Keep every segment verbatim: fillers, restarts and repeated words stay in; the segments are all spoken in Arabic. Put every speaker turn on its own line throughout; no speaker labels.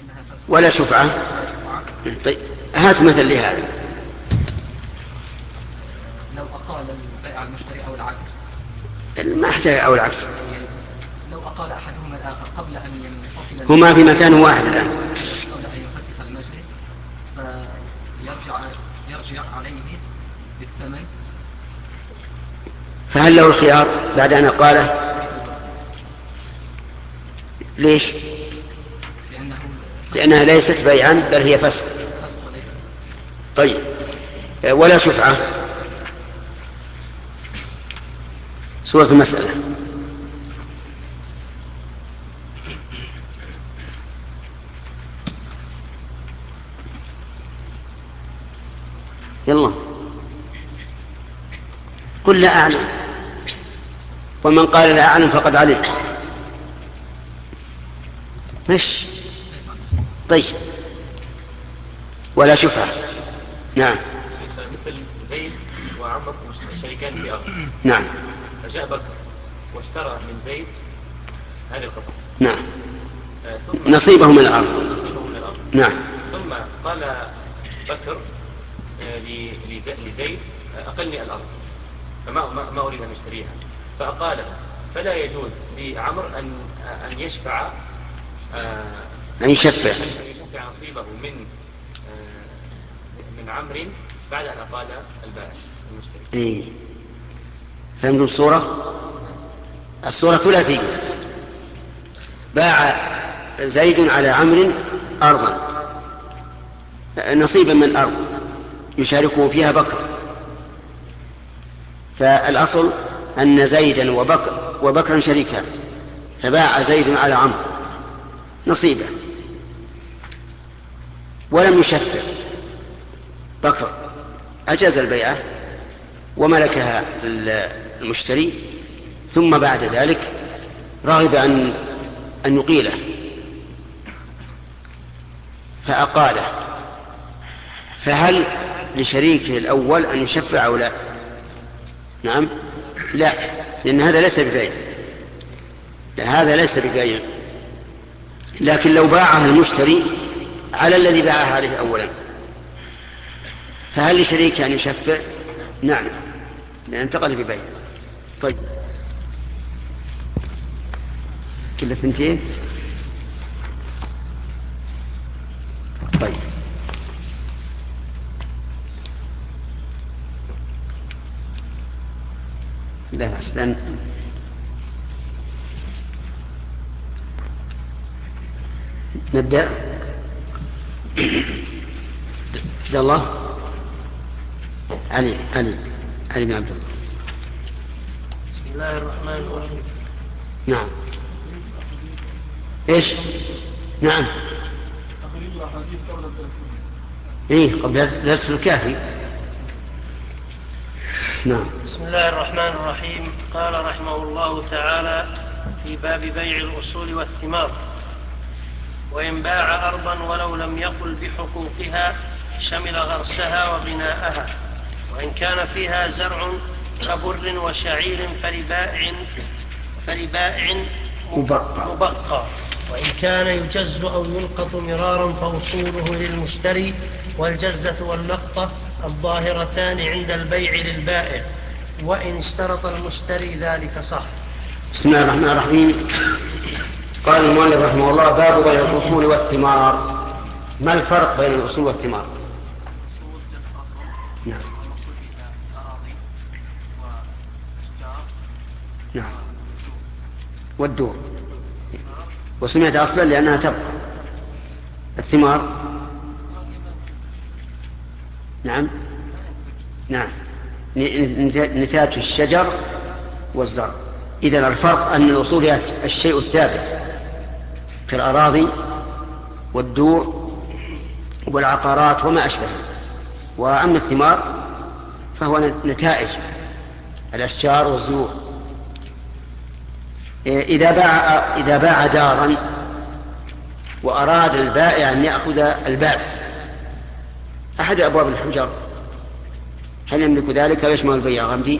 ولا شفعة. طيب هات مثل لهذا.
لو أقال البائع المشتري أو العكس.
ما احتاج أو العكس.
لو أقال أحدهما الآخر قبل أن ينفصل
هما في مكان واحد الآن.
قبل أن ينفسخ المجلس فيرجع يرجع عليه بالثمن.
فهل له الخيار بعد أن قاله؟ ليش؟ لأنها ليست بيعا بل هي فسخ. طيب ولا شفعة. سورة المسألة. يلا قل لا أعلم، ومن قال لا أعلم فقد علم. مش طيب ولا شفعة. نعم.
مثل زيد وعمر شريكان في أرض.
نعم.
فجاء بكر واشترى من زيد هذه القطعة.
نعم. نصيبه من الأرض.
نصيبه من الأرض.
نعم.
ثم قال بكر لزيد أقلني الأرض فما ما أريد أن أشتريها، فأقالها، فلا يجوز لعمر أن أن يشفع
أن يشفع
أن يشفع نصيبه من من عمرو بعد أن أقال البائع المشتري.
إيه. فهمتم الصورة؟ الصورة ثلاثية. باع زيد على عمرو أرضا نصيبا من الأرض يشاركه فيها بكر، فالأصل أن زيدا وبكر وبكرا شريكان، فباع زيد على عمرو نصيبه ولم يشفع بكر، أجاز البيعة وملكها المشتري، ثم بعد ذلك رغب أن أن يقيله فأقاله، فهل لشريكه الأول أن يشفع أو لا؟ نعم. لا، لأن هذا ليس ببيع، هذا ليس ببيع. لكن لو باعها المشتري على الذي باعها عليه أولا فهل لشريكه أن يشفع؟ نعم، لأن انتقل ببيع. طيب كل اثنتين. طيب لا بأس. لأن نبدأ. عبد الله علي علي علي بن عبد الله.
بسم الله الرحمن الرحيم.
نعم. ايش؟ نعم. ايه قبل درس الكافي. نعم.
بسم الله الرحمن الرحيم. قال رحمه الله تعالى في باب بيع الأصول والثمار: وإن باع أرضا ولو لم يقل بحقوقها شمل غرسها وبناءها، وإن كان فيها زرع كبر وشعير فلبائع فلبائع مبقى، وإن كان يجز أو يلقط مرارا فوصوله للمشتري، والجزة واللقطة الظاهرتان عند البيع للبائع، وإن اشترط المشتري ذلك صح.
بسم الله الرحمن الرحيم. قال المؤلف رحمه الله: باب بيع الأصول والثمار. ما الفرق بين الأصول والثمار؟ نعم. نعم. والدور، وسميت أصلا لأنها تبقى. الثمار نعم نعم نتاج الشجر والزرع. إذن الفرق أن الأصول هي الشيء الثابت كالأراضي والدور والعقارات وما أشبه، وأما الثمار فهو نتائج الأشجار والزهور. إذا باع إذا باع دارا وأراد البائع أن يأخذ الباب أحد أبواب الحجر، هل يملك ذلك ويشمل البيع غمدي؟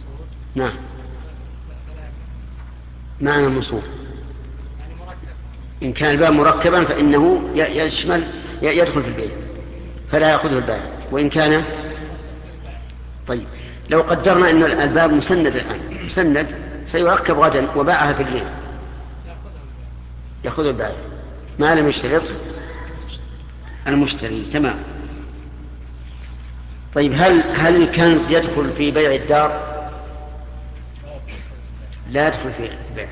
نعم. معنى المصروف إن كان الباب مركبا فإنه يشمل يدخل في البيع فلا يأخذه البائع. وإن كان طيب لو قدرنا أن الباب مسند الآن مسند سيركب غدا وباعها في الليل يأخذ البائع ما لم يشترط المشتري. تمام. طيب هل هل الكنز يدخل في بيع الدار؟ لا يدخل في بيع.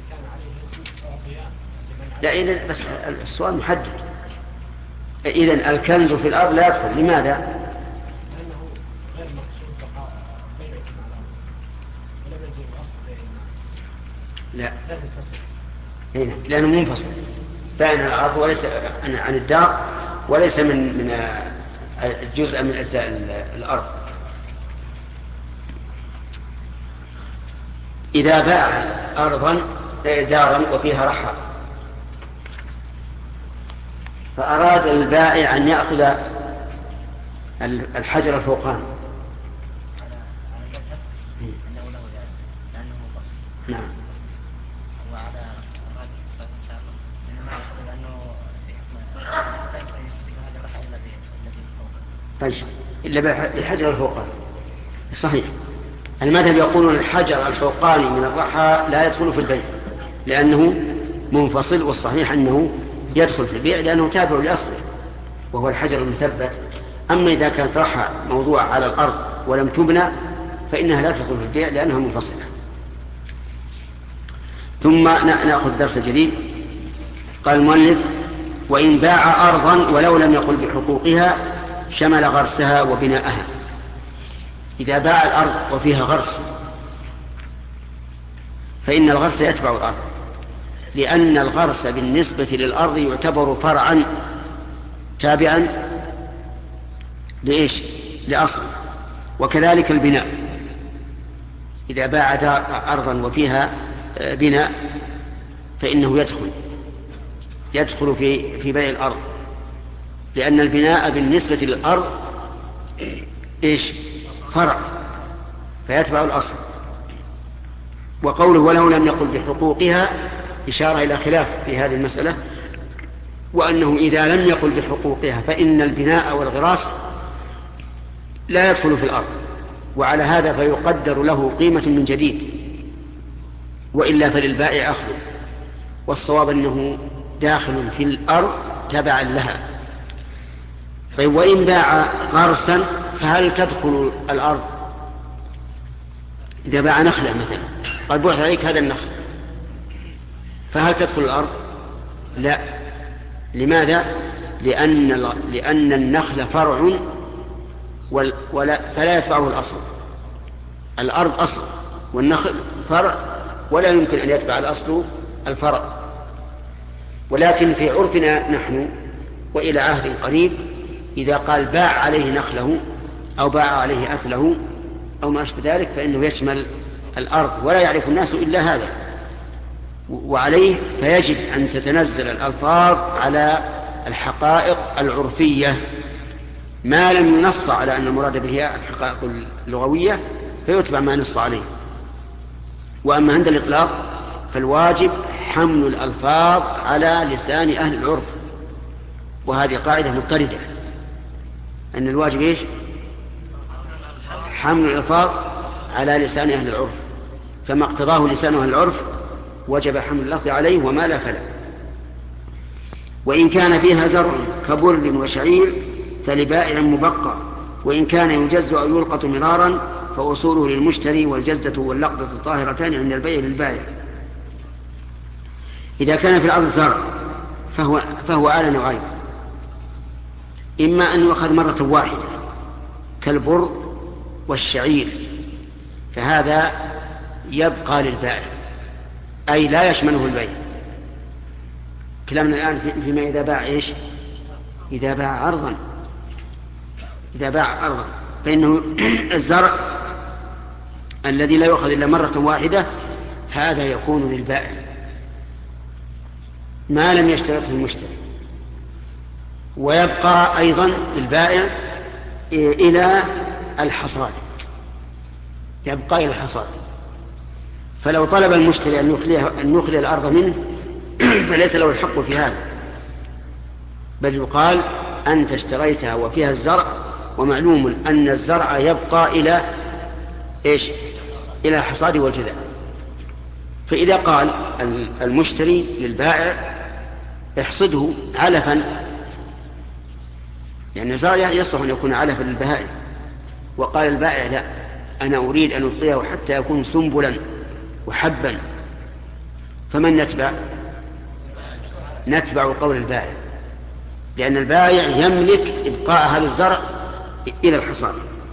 لا إذن بس السؤال محدد. إذن الكنز في الأرض لا يدخل. لماذا؟ لا هنا لأنه منفصل بين الأرض وليس عن الدار وليس من من جزء من أجزاء الأرض. إذا باع أرضا دارا وفيها رحى فأراد البائع أن يأخذ الحجر الفوقاني نعم طيب إلا بالحجر الفوقاني صحيح. المذهب يقولون الحجر الفوقاني من الرحى لا يدخل في البيع لأنه منفصل، والصحيح أنه يدخل في البيع لأنه تابع لأصله وهو الحجر المثبت. أما إذا كانت رحى موضوعة على الأرض ولم تبنى فإنها لا تدخل في البيع لأنها منفصلة. ثم نأخذ درس جديد. قال المؤلف: وإن باع أرضا ولو لم يقل بحقوقها شمل غرسها وبناءها. إذا باع الأرض وفيها غرس فإن الغرس يتبع الأرض، لأن الغرس بالنسبة للأرض يعتبر فرعا تابعا لإيش؟ لأصل. وكذلك البناء، إذا باع أرضا وفيها بناء فإنه يدخل يدخل في في بيع الأرض، لأن البناء بالنسبة للأرض إيش؟ فرع فيتبع الأصل. وقوله ولو لم يقل بحقوقها إشارة إلى خلاف في هذه المسألة، وأنه إذا لم يقل بحقوقها فإن البناء والغراس لا يدخل في الأرض، وعلى هذا فيقدر له قيمة من جديد، وإلا فللبائع أخذ. والصواب أنه داخل في الأرض تبعا لها. طيب وإن باع غرسا فهل تدخل الأرض؟ إذا باع نخلة مثلا قال بعت عليك هذا النخل فهل تدخل الأرض؟ لا. لماذا؟ لأن, لأن النخل فرع ولا فلا يتبعه الأصل. الأرض أصل والنخل فرع ولا يمكن أن يتبع الأصل الفرع. ولكن في عرفنا نحن وإلى عهد قريب إذا قال باع عليه نخله أو باع عليه أثله أو ما أشبه ذلك فإنه يشمل الأرض ولا يعرف الناس إلا هذا، وعليه فيجب أن تتنزل الألفاظ على الحقائق العرفية ما لم ينص على أن المراد به الحقائق اللغوية فيتبع ما نص عليه. وأما عند الإطلاق فالواجب حمل الألفاظ على لسان أهل العرف، وهذه قاعدة مضطردة أن الواجب إيش؟ حمل الألفاظ على لسان أهل العرف، فما اقتضاه لسان أهل العرف وجب حمل اللفظ عليه وما لا فلا. وإن كان فيها زرع كبر وشعير فلبائع مبقى، وإن كان يجز أو يلقط مرارا فأصوله للمشتري والجزة واللقطة طاهرتان عند البيع للبائع. إذا كان في الأرض زرع فهو, فهو على نوعين: إما أن يؤخذ مرة واحدة كالبر والشعير فهذا يبقى للبائع أي لا يشمله البيع. كلامنا الآن فيما إذا باع إيش؟ إذا باع أرضا إذا باع أرضا فإنه الزرع الذي لا يؤخذ إلا مرة واحدة هذا يكون للبائع ما لم يشترطه المشتري، ويبقى أيضا للبائع إلى الحصاد، يبقى إلى الحصاد. فلو طلب المشتري أن يخلي, أن يخلي الأرض منه فليس له الحق في هذا، بل يقال أنت اشتريتها وفيها الزرع، ومعلوم أن الزرع يبقى إلى إيش؟ إلى الحصاد والجذع. فإذا قال المشتري للبائع احصده علفا، لأن الزرع يصلح أن يكون علفا للبهائم، وقال البائع لا، أنا أريد أن أبقيه حتى يكون سنبلا وحبا، فمن نتبع؟ نتبع قول البائع، لأن البائع يملك إبقاء هذا الزرع إلى الحصاد.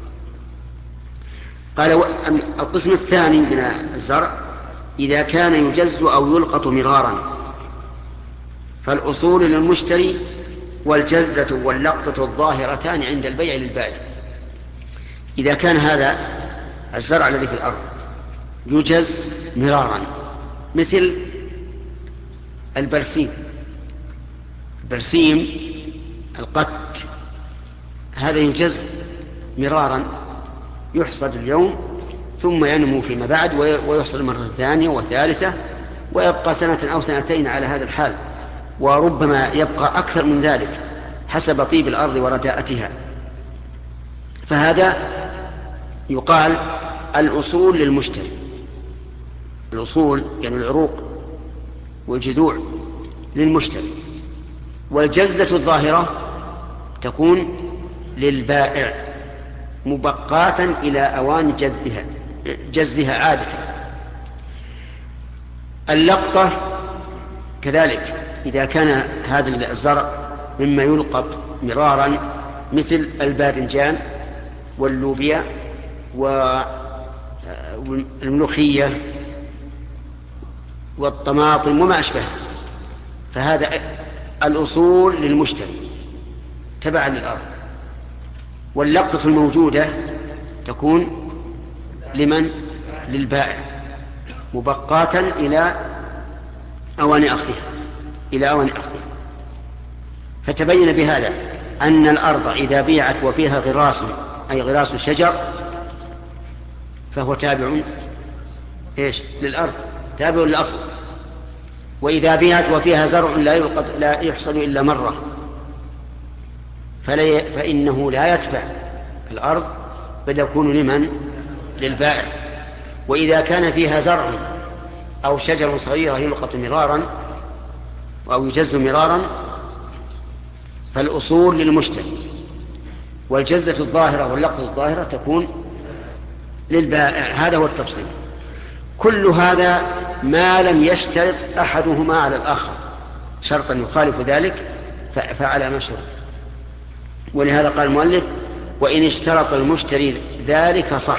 قال القسم الثاني من الزرع إذا كان يجز أو يلقط مرارا، فالأصول للمشتري والجزة واللقطة الظاهرتان عند البيع للبائع. إذا كان هذا الزرع الذي في الأرض يجز مرارا، مثل البرسيم، برسيم القت، هذا يجز مرارا، يحصد اليوم ثم ينمو فيما بعد ويحصد مرة ثانية وثالثة، ويبقى سنة أو سنتين على هذا الحال، وربما يبقى أكثر من ذلك حسب طيب الأرض ورداءتها. فهذا يقال الأصول للمشتري، الأصول يعني العروق والجذوع للمشتري، والجزة الظاهرة تكون للبائع مبقاة إلى أوان جزها جزها عادة. اللقطة كذلك إذا كان هذا الزرع مما يلقط مرارا، مثل الباذنجان واللوبيا والملوخية والطماطم وما أشبهها، فهذا الأصول للمشتري تبعا للأرض، واللقطة الموجودة تكون لمن؟ للبائع مبقاة إلى أوان أخذها إلى أوان أخذها. فتبين بهذا أن الأرض إذا بيعت وفيها غراس أي غراس شجر فهو تابع إيش؟ للأرض، تابع للأصل. وإذا بيعت وفيها زرع لا يلقط لا يحصد إلا مرة فإنه لا يتبع الأرض بل يكون لمن؟ للبائع. وإذا كان فيها زرع أو شجر صغيرة يلقط مرارا أو يجز مرارا فالأصول للمشتري، والجزة الظاهرة واللقطة الظاهرة تكون للبائع. هذا هو التفصيل. كل هذا ما لم يشترط أحدهما على الآخر شرطا يخالف ذلك فعلى ما شرط. ولهذا قال المؤلف وإن اشترط المشتري ذلك صح.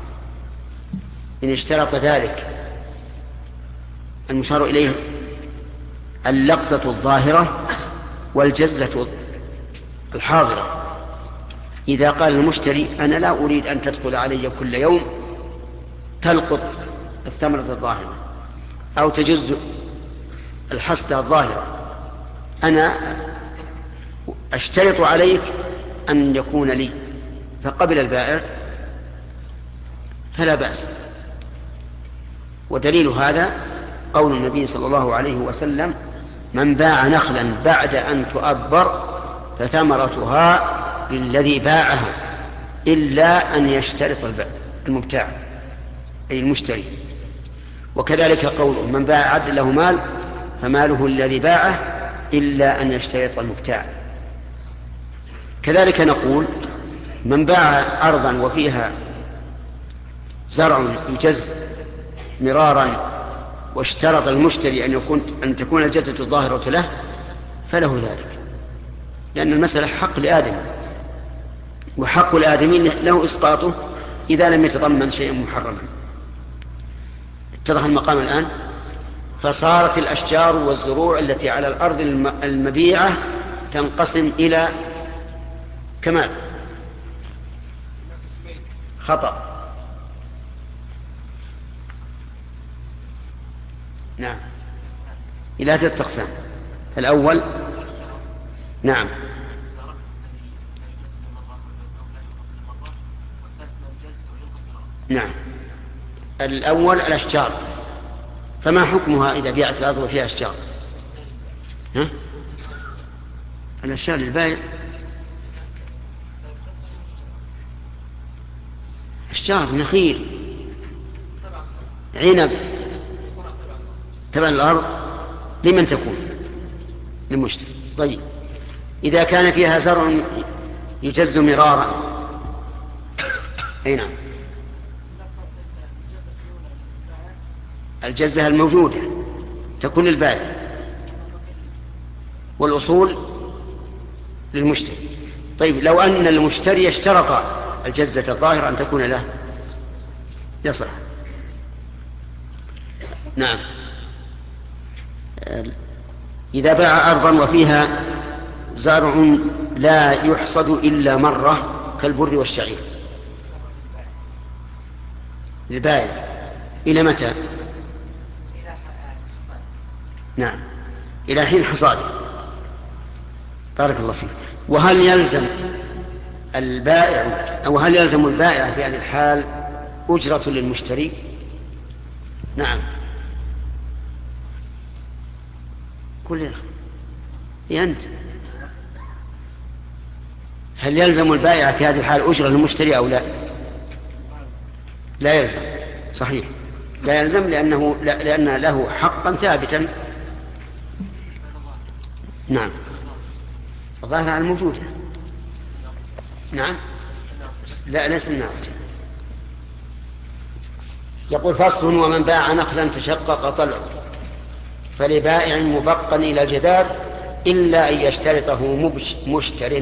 إن اشترط ذلك المشار إليه اللقطة الظاهرة والجزة الحاضرة. إذا قال المشتري أنا لا أريد أن تدخل علي كل يوم تلقط الثمرة الظاهرة أو تجز الحصة الظاهرة، أنا أشترط عليك أن يكون لي، فقبل البائع فلا بأس. ودليل هذا قول النبي صلى الله عليه وسلم من باع نخلا بعد أن تؤبر فثمرتها للذي باعها إلا أن يشترط المبتاع أي المشتري. وكذلك قوله من باع عبد له مال فماله الذي باعه إلا أن يشترط المبتاع. كذلك نقول من باع أرضا وفيها زرع يجز مرارا واشترط المشتري أن يكون أن تكون الجزة الظاهرة له فله ذلك، لأن المسألة حق لآدم، وحق الآدمين له إسقاطه إذا لم يتضمن شيئا محرما. اتضح المقام الآن. فصارت الأشجار والزروع التي على الأرض المبيعة تنقسم إلى كمال خطأ. نعم إلى ثلاثة أقسام. الأول نعم نعم الأول الأشجار، فما حكمها إذا بيعت الأرض وفيها أشجار؟ ها؟ الأشياء للبائع أشجار نخيل عنب تبع الأرض لمن تكون؟ للمشتري. طيب إذا كان فيها زرع يجز مرارا أي نعم الجزة الموجودة تكون للبائع والأصول للمشتري. طيب لو أن المشتري اشترط الجزة الظاهرة أن تكون له يصح. نعم إذا باع أرضا وفيها زرع لا يحصد إلا مرة كالبر والشعير للبائع إلى متى؟ نعم إلى حين حصاده. بارك الله فيك. وهل يلزم البائع أو هل يلزم البائع في هذه الحال أجرة للمشتري؟ نعم كل يا أنت هل يلزم البائع في هذه الحال أجرة للمشتري أو لا؟ لا يلزم. صحيح لا يلزم لأنه لأن له حقا ثابتا. نعم الظاهر على الموجودة. نعم لا ليس الناقص. يقول فصل ومن باع نخلا تشقق طلعه فلبائع مبقا إلى الجدار إلا أن يشترطه مشتر.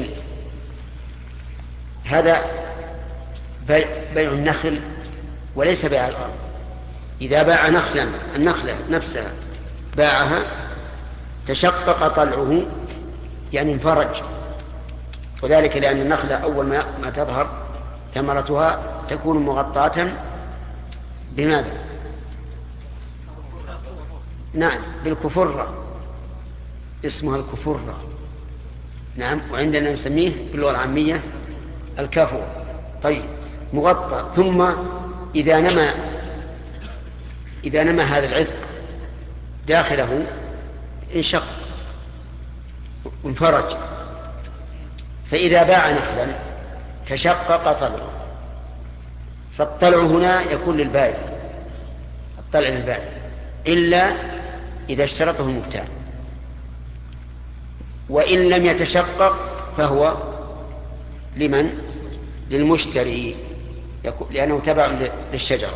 هذا بيع, بيع النخل وليس بيع الأرض. إذا باع نخلا النخلة نفسها باعها تشقق طلعه يعني انفرج، وذلك لأن النخلة أول ما تظهر ثمرتها تكون مغطاة بماذا؟ نعم بالكفرة، اسمها الكفرة. نعم وعندنا نسميه باللغة العامية الكافور. طيب مغطى، ثم إذا نما إذا نما هذا العذق داخله انشق وانفرج. فإذا باع نخلا تشقق طلعه، فالطلع هنا يكون للبائع، الطلع للبائع إلا إذا اشترطه المبتاع، وإن لم يتشقق فهو لمن؟ للمشتري لأنه تبع للشجرة.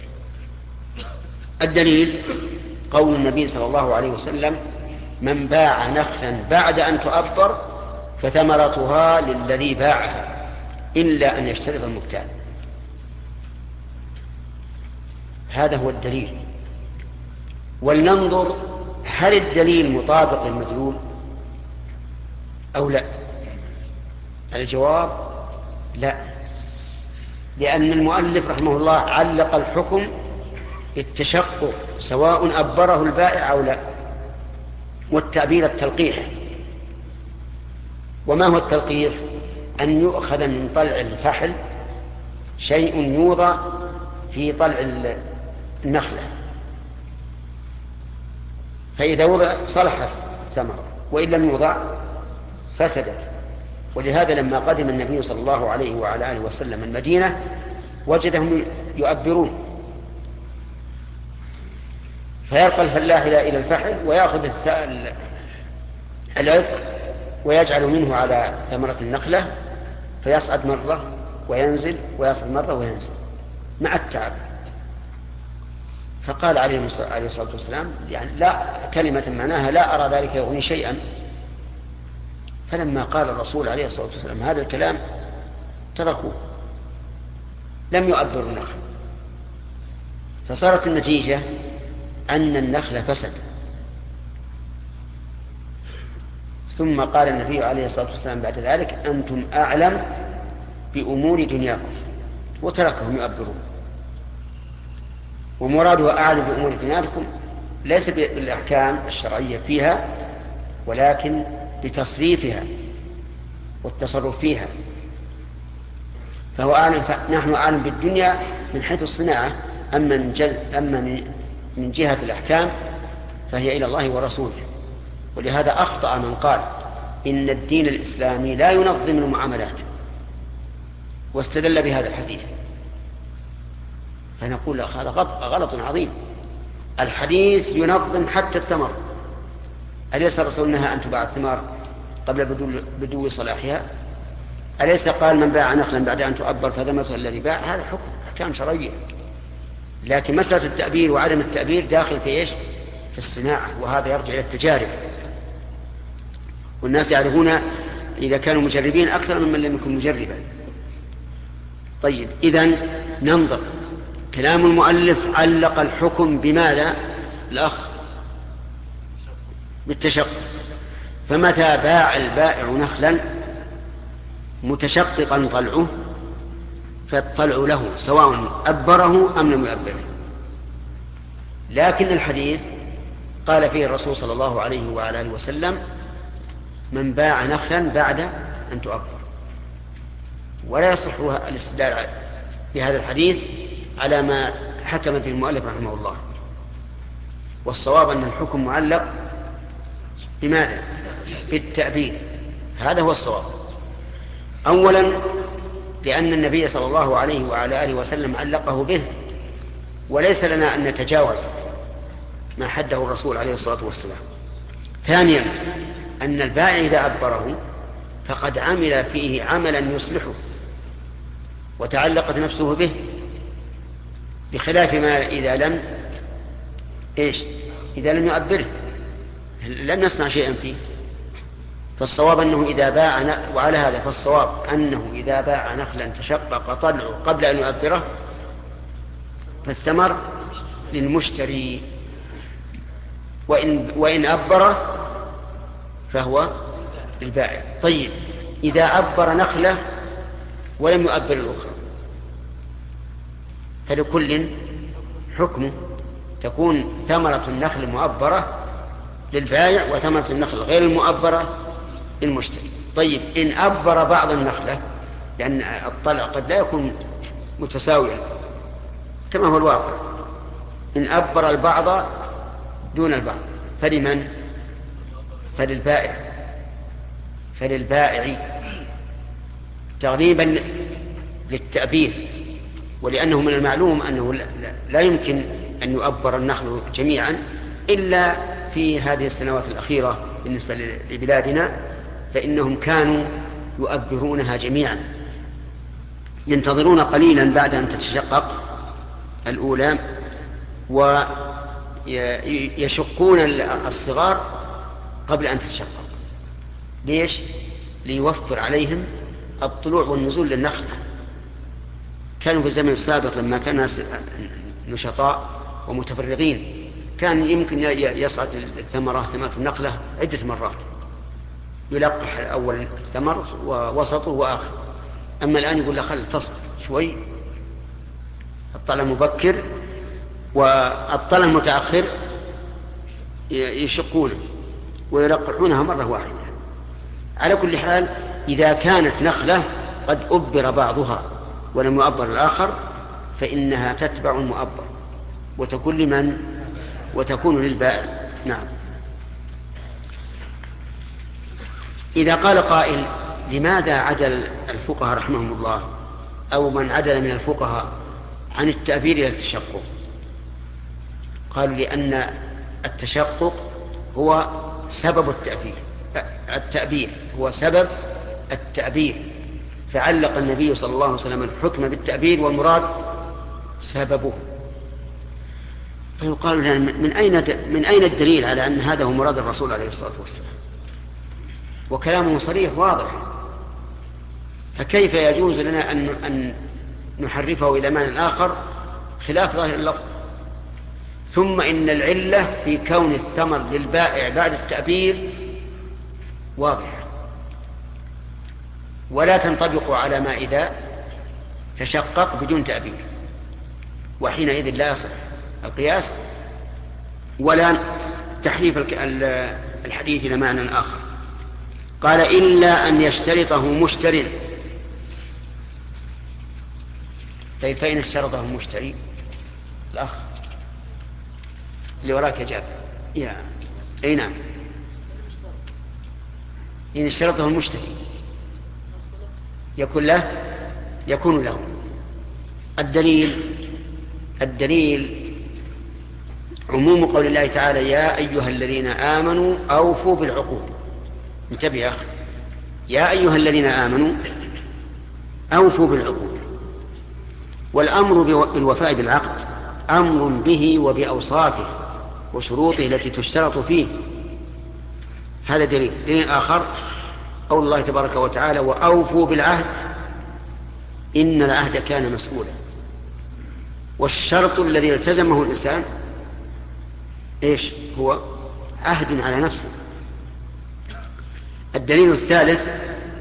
الدليل قول النبي صلى الله عليه وسلم من باع نخلا بعد أن تؤبر فثمرتها للذي باعها إلا أن يشترط المبتاع. هذا هو الدليل. ولننظر هل الدليل مطابق للمدلول أو لا. الجواب لا، لأن المؤلف رحمه الله علق الحكم بالتشقق سواء أبره البائع أو لا، والتعبير التلقيح. وما هو التلقيح؟ أن يؤخذ من طلع الفحل شيء يوضع في طلع النخلة، فإذا وضع صلحت الثمرة، وإن لم يوضع فسدت. ولهذا لما قدم النبي صلى الله عليه وعلى آله وسلم المدينة وجدهم يؤبرون، فيرقى الفلاح إلى الفحل ويأخذ العذق ويجعل منه على ثمرة النخلة فيصعد مرة وينزل ويصعد مرة وينزل مع التعب. فقال عليه الصلاة والسلام يعني لا كلمة معناها لا أرى ذلك يغني شيئا. فلما قال الرسول عليه الصلاة والسلام هذا الكلام تركوه، لم يؤبروا النخل، فصارت النتيجة أن النخل فسد. ثم قال النبي عليه الصلاة والسلام بعد ذلك أنتم أعلم بأمور دنياكم، وتركهم يؤبرون. ومراده أعلم بأمور دنياكم ليس بالأحكام الشرعية فيها، ولكن بتصريفها والتصرف فيها. فهو أعلم، نحن أعلم بالدنيا من حيث الصناعة، أما من, جل أما من جهة الأحكام فهي إلى الله ورسوله. ولهذا أخطأ من قال إن الدين الإسلامي لا ينظم المعاملات واستدل بهذا الحديث، فنقول هذا غلط عظيم. الحديث ينظم حتى الثمر. أليس الرسول نهى أن تباع الثمار قبل بدو, بدو صلاحها؟ أليس قال من باع نخلا بعد أن تؤبر فذمته الذي باع؟ هذا حكم أحكام شرعية. لكن مسألة التأبير وعدم التأبير داخل في إيش؟ في الصناعة، وهذا يرجع إلى التجارب، والناس يعرفون إذا كانوا مجربين أكثر ممن لم يكن مجربا. طيب، إذن ننظر كلام المؤلف علق الحكم بماذا الأخ؟ بالتشقق. فمتى باع البائع نخلا متشققا طلعه فالطلع له سواء أبره أم لم يؤبره. لكن الحديث قال فيه الرسول صلى الله عليه وعلى آله وسلم من باع نخلا بعد أن تؤبر، ولا يصح الاستدلال بهذا الحديث على ما حكم به المؤلف رحمه الله. والصواب أن الحكم معلق بماذا؟ بالتأبير. هذا هو الصواب. أولا لأن النبي صلى الله عليه وعلى آله وسلم علقه به، وليس لنا أن نتجاوز ما حده الرسول عليه الصلاة والسلام. ثانيا أن البائع إذا أبره فقد عمل فيه عملا يصلحه وتعلقت نفسه به، بخلاف ما إذا لم إيش إذا لم يؤبره لم يصنع شيئا فيه. فالصواب أنه إذا باع، وعلى هذا فالصواب أنه إذا باع نخلا تشقق طلعه قبل أن يؤبره فالثمر للمشتري، وإن, وإن أبره فهو للبائع. طيب، إذا أبر نخلة ولم يؤبر الأخرى فلكل حكمه، تكون ثمرة النخل المؤبرة للبائع وثمرة النخل غير المؤبرة للمشتري. طيب، إن أبر بعض النخلة، لأن الطلع قد لا يكون متساويا كما هو الواقع، إن أبر البعض دون البعض فلمن؟ فللبائع فللبائع تغليبا للتأبير، ولأنه من المعلوم أنه لا يمكن أن يؤبر النخل جميعا إلا في هذه السنوات الأخيرة. بالنسبة لبلادنا فإنهم كانوا يؤبرونها جميعا، ينتظرون قليلا بعد أن تتشقق الأولى ويشقون الصغار قبل أن تتشقق. ليش؟ ليوفر عليهم الطلوع والنزول للنخلة. كانوا في الزمن السابق لما كان الناس نشطاء ومتفرغين كان يمكن يصعد الثمرة ثمرة النخلة عدة مرات، يلقح أول ثمر ووسطه وآخر. أما الآن يقول له خل تصبر شوي، الطلع مبكر والطلع متأخر يشقونه ويلقحونها مرة واحدة. على كل حال، إذا كانت نخلة قد أبر بعضها ولم يؤبر الآخر فإنها تتبع المؤبر وتكون لمن؟ وتكون للبائع. نعم. إذا قال قائل لماذا عدل الفقهاء رحمهم الله أو من عدل من الفقهاء عن التأبير إلى التشقق؟ قالوا لأن التشقق هو سبب التأثير، التأبير هو سبب التأبير، فعلق النبي صلى الله عليه وسلم الحكم بالتأبير والمراد سببه. فيقال لنا من أين من أين الدليل على أن هذا هو مراد الرسول عليه الصلاة والسلام؟ وكلامه صريح واضح، فكيف يجوز لنا أن أن نحرفه إلى معنى آخر خلاف ظاهر اللفظ؟ ثم إن العلة في كون الثمر للبائع بعد التأبير واضحة، ولا تنطبق على ما إذا تشقق بدون تأبير، وحينئذ لا يصح القياس ولا تحريف الحديث إلى معنى آخر. قال إلا أن يشترطه مشتري. طيب، فإن اشترطه مشتري الأخ اللي وراك يا جاب يا أي نعم إن اشترطه المشتري يكون له يكون له. الدليل الدليل عموم قول الله تعالى يا أيها الذين آمنوا أوفوا بالعقود. انتبه يا أخي، يا أيها الذين آمنوا أوفوا بالعقود. والأمر بالوفاء بالعقد أمر به وبأوصافه وشروطه التي تشترط فيه. هذا دليل. دليل آخر قول الله تبارك وتعالى وأوفوا بالعهد إن العهد كان مسؤولا. والشرط الذي التزمه الإنسان إيش هو؟ عهد على نفسه. الدليل الثالث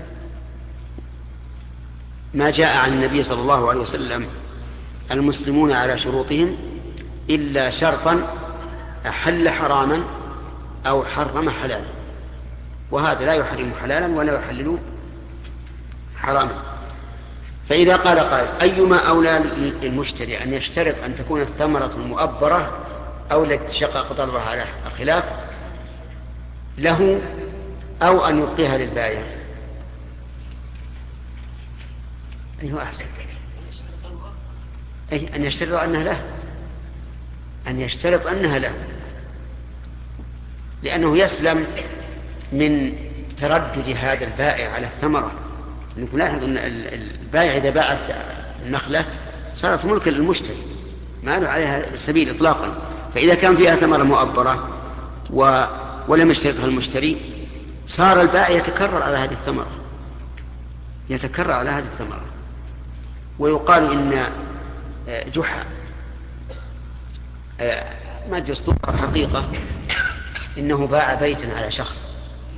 ما جاء عن النبي صلى الله عليه وسلم المسلمون على شروطهم إلا شرطا أحل حراما أو حرم حلالا، وهذا لا يحرم حلالا ولا يحلل حراما. فإذا قال قائل أيما أولى للمشتري أن يشترط أن تكون الثمرة المؤبرة أو التي تشقق طلبها على الخلاف له أو أن يبقيها للبائع؟ أيها أحسن. أي أن يشترط أنها له، أن يشترط أنها له، لأنه يسلم من تردد هذا البائع على الثمرة. نقول لاحظ أن البائع إذا باع النخلة صارت ملكا للمشتري ما له عليها السبيل إطلاقا. فإذا كان فيها ثمرة مؤبرة و... ولم يشترطها المشتري صار البائع يتكرر على هذه الثمرة يتكرر على هذه الثمرة. ويقال إن جحا ما أدري أسطورة حقيقة إنه باع بيتا على شخص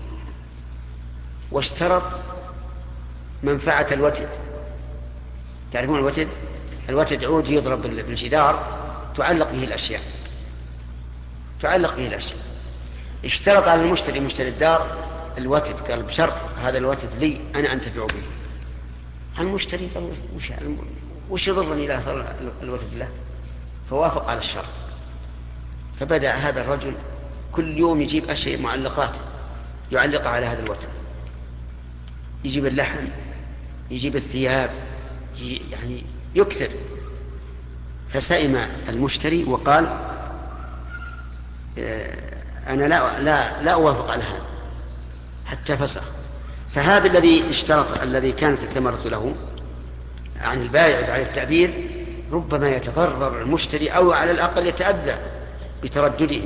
واشترط منفعة الوتد. تعرفون الوتد؟ الوتد عود يضرب بالجدار تعلق به الأشياء تعلق به الأشياء. اشترط على المشتري مشتري الدار الوتد، قال بشرط هذا الوتد لي أنا أنتفع به. المشتري قال وش, وش يضرني لا صار الوتد له؟ فوافق على الشرط. فبدأ هذا الرجل كل يوم يجيب أشياء معلقات يعلقها على هذا الوتد، يجيب اللحم يجيب الثياب يعني يكثر. فسئم المشتري وقال أنا لا, لا, لا أوافق على هذا حتى فسخ. فهذا الذي اشترط الذي كانت الثمرة له عن البائع بعد التعبير ربما يتضرر المشتري أو على الأقل يتأذى بتردده.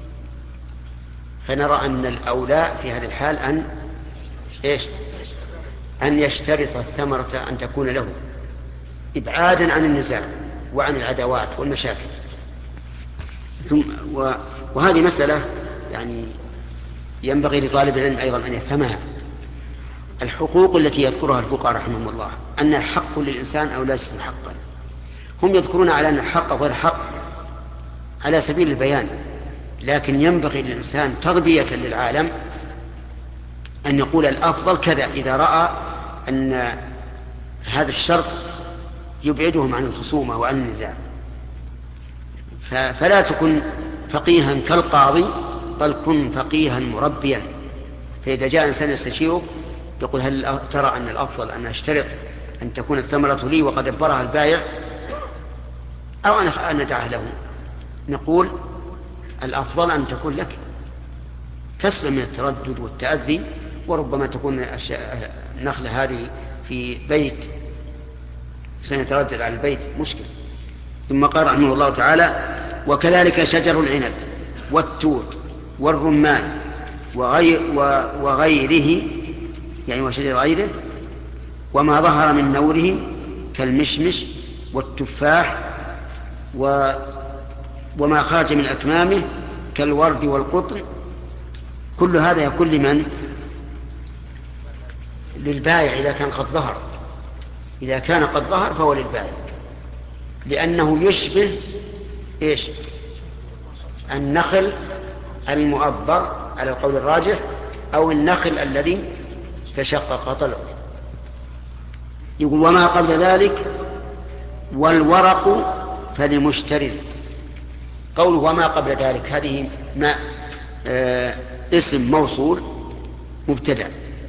فنرى أن الأولى في هذه الحال أن إيش؟ أن يشترط الثمرة أن تكون له إبعادا عن النزاع وعن العداوات والمشاكل. ثم و... وهذه مسألة يعني ينبغي لطالب العلم أيضا أن يفهمها. الحقوق التي يذكرها الفقهاء رحمهم الله أنها حق للإنسان أو ليست حقا. هم يذكرون على أن الحق غير حق على سبيل البيان، لكن ينبغي للإنسان تربية للعالم أن يقول الأفضل كذا إذا رأى أن هذا الشرط يبعدهم عن الخصومة وعن النزاع. فلا تكن فقيها كالقاضي بل كن فقيها مربيا. فإذا جاء إنسان يستشيره يقول هل ترى أن الأفضل أن أشترط أن تكون الثمرة لي وقد أبرها البائع أو أن ندعه له؟ نقول الأفضل أن تكون لك، تسلم من التردد والتأذي. وربما تكون النخلة هذه في بيت سنتردد على البيت مشكل. ثم قال رحمه الله تعالى وكذلك شجر العنب والتوت والرمان وغير وغيره يعني وشجر غيره وما ظهر من نوره كالمشمش والتفاح و وما خرج من أكمامه كالورد والقطن. كل هذا يكون لمن؟ للبائع إذا كان قد ظهر. إذا كان قد ظهر فهو للبائع، لأنه يشبه إيش؟ النخل المؤبر على القول الراجح أو النخل الذي تشقق طلعه. يقول وما قبل ذلك والورق فلمشتري. قوله وما قبل ذلك هذه ما آه اسم موصول مبتدأ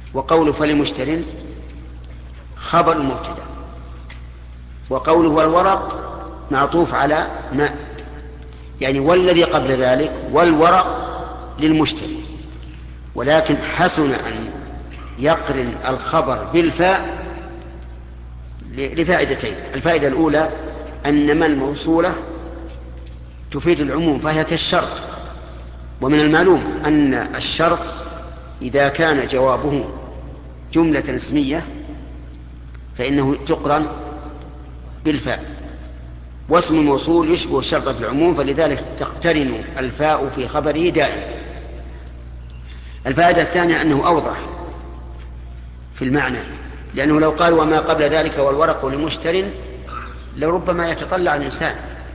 وقوله فلمشتر خبر المبتدأ، وقوله والورق معطوف على ما، يعني والذي قبل ذلك والورق للمشتري، ولكن حسن أن يقرن الخبر بالفاء لفائدتين. الفائدة الأولى أن ما الموصولة تفيد العموم فهي كالشرط، ومن المعلوم أن الشرط إذا كان جوابه جملة اسمية فإنه تقرن بالفاء، واسم الموصول يشبه الشرط في العموم، فلذلك تقترن الفاء في خبره دائما. الفائدة الثانية أنه أوضح في المعنى، لأنه لو قال وما قبل ذلك والورق لمشتر لربما يتطلع الإنسان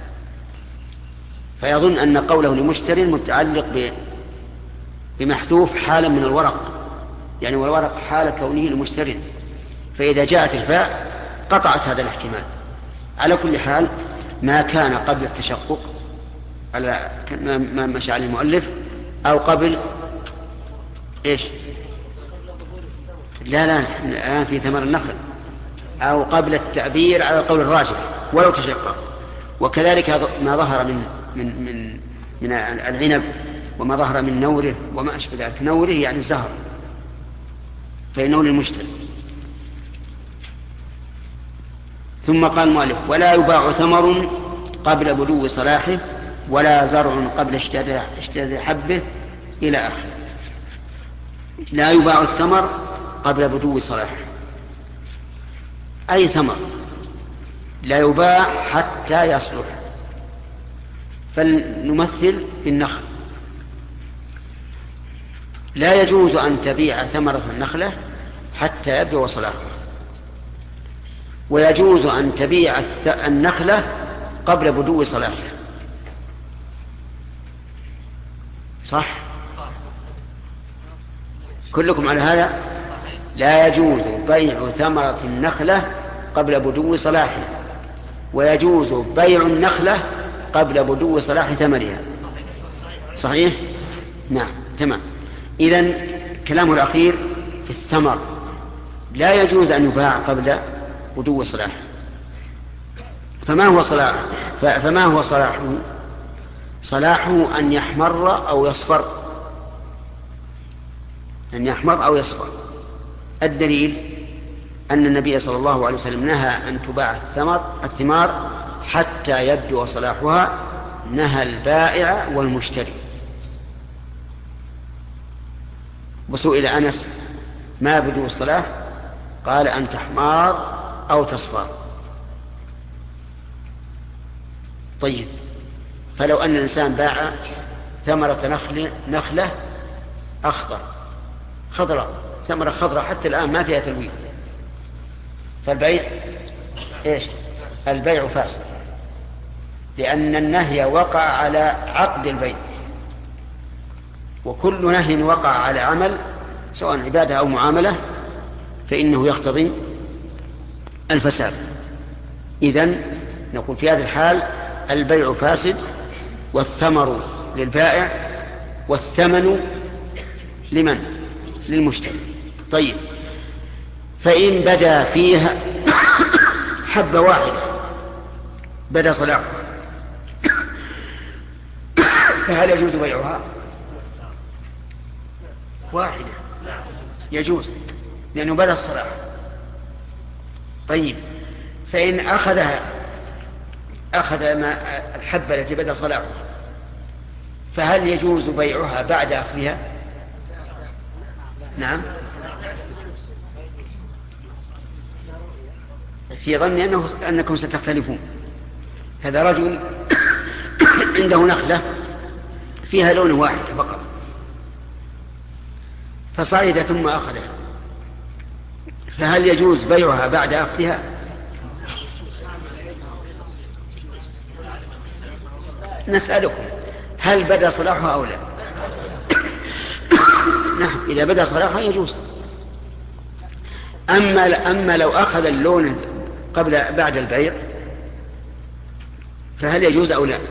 فيظن أن قوله لمشتر متعلق بمحذوف حالا من الورق، يعني والورق حال كونه لمشتر، فإذا جاءت الفاء قطعت هذا الاحتمال. على كل حال ما كان قبل التشقق على ما مشى عليه المؤلف أو قبل إيش لا لا الآن في ثمر النخل، أو قبل التعبير على القول الراجح ولو تشقق. وكذلك ما ظهر من من من من العنب وما ظهر من نوره وما أشبه ذلك. نوره يعني الزهر، فإنه للمشتري. ثم قال المؤلف ولا يباع ثمر قبل بدو صلاحه ولا زرع قبل اشتداد حبه إلى آخره. لا يباع الثمر قبل بدو صلاحه، أي ثمر لا يباع حتى يصلح. فلنمثل بالنخل، لا يجوز أن تبيع ثمرة النخلة حتى يبدو صلاحها، ويجوز أن تبيع النخلة قبل بدو صلاحها. صح؟ كلكم على هذا؟ لا يجوز بيع ثمرة النخلة قبل بدو صلاحها، ويجوز بيع النخلة قبل بدو صلاح ثمرها. صحيح؟ نعم تمام. إذن كلامه الأخير في الثمر لا يجوز أن يباع قبل بدو صلاح. فما هو صلاح؟ فما هو صلاحه؟ صلاحه أن يحمر أو يصفر، أن يحمر أو يصفر. الدليل أن النبي صلى الله عليه وسلم نهى أن تباع الثمر الثمار حتى يبدو صلاحها، نهى البائع والمشتري. وسئل أنس ما بدو الصلاح؟ قال أن تحمار أو تصفر. طيب، فلو أن الإنسان باع ثمرة نخل نخلة أخضر خضراء، ثمرة خضراء حتى الآن ما فيها تلوين، فالبيع إيش؟ البيع فاسد، لأن النهي وقع على عقد البيع، وكل نهي وقع على عمل سواء عبادة أو معاملة فإنه يقتضي الفساد. إذن نقول في هذه الحال البيع فاسد، والثمر للبائع والثمن لمن؟ للمشتري. طيب، فإن بدا فيها حبة واحدة بدا صلاحها فهل يجوز بيعها؟ واحدة يجوز لأنه بدا الصلاح. طيب، فإن أخذها أخذ ما الحبة التي بدا صلاحها فهل يجوز بيعها بعد أخذها؟ نعم، في ظني أنه أنكم ستختلفون. هذا رجل عنده نخلة فيها لون واحد فقط، فصعد ثم أخذها، فهل يجوز بيعها بعد أخذها؟ نسألكم هل بدا صلاحها أو لا؟ نعم، إذا بدا صلاحها يجوز. أما أما لو أخذ اللون قبل بعد البيع فهل يجوز أو لا؟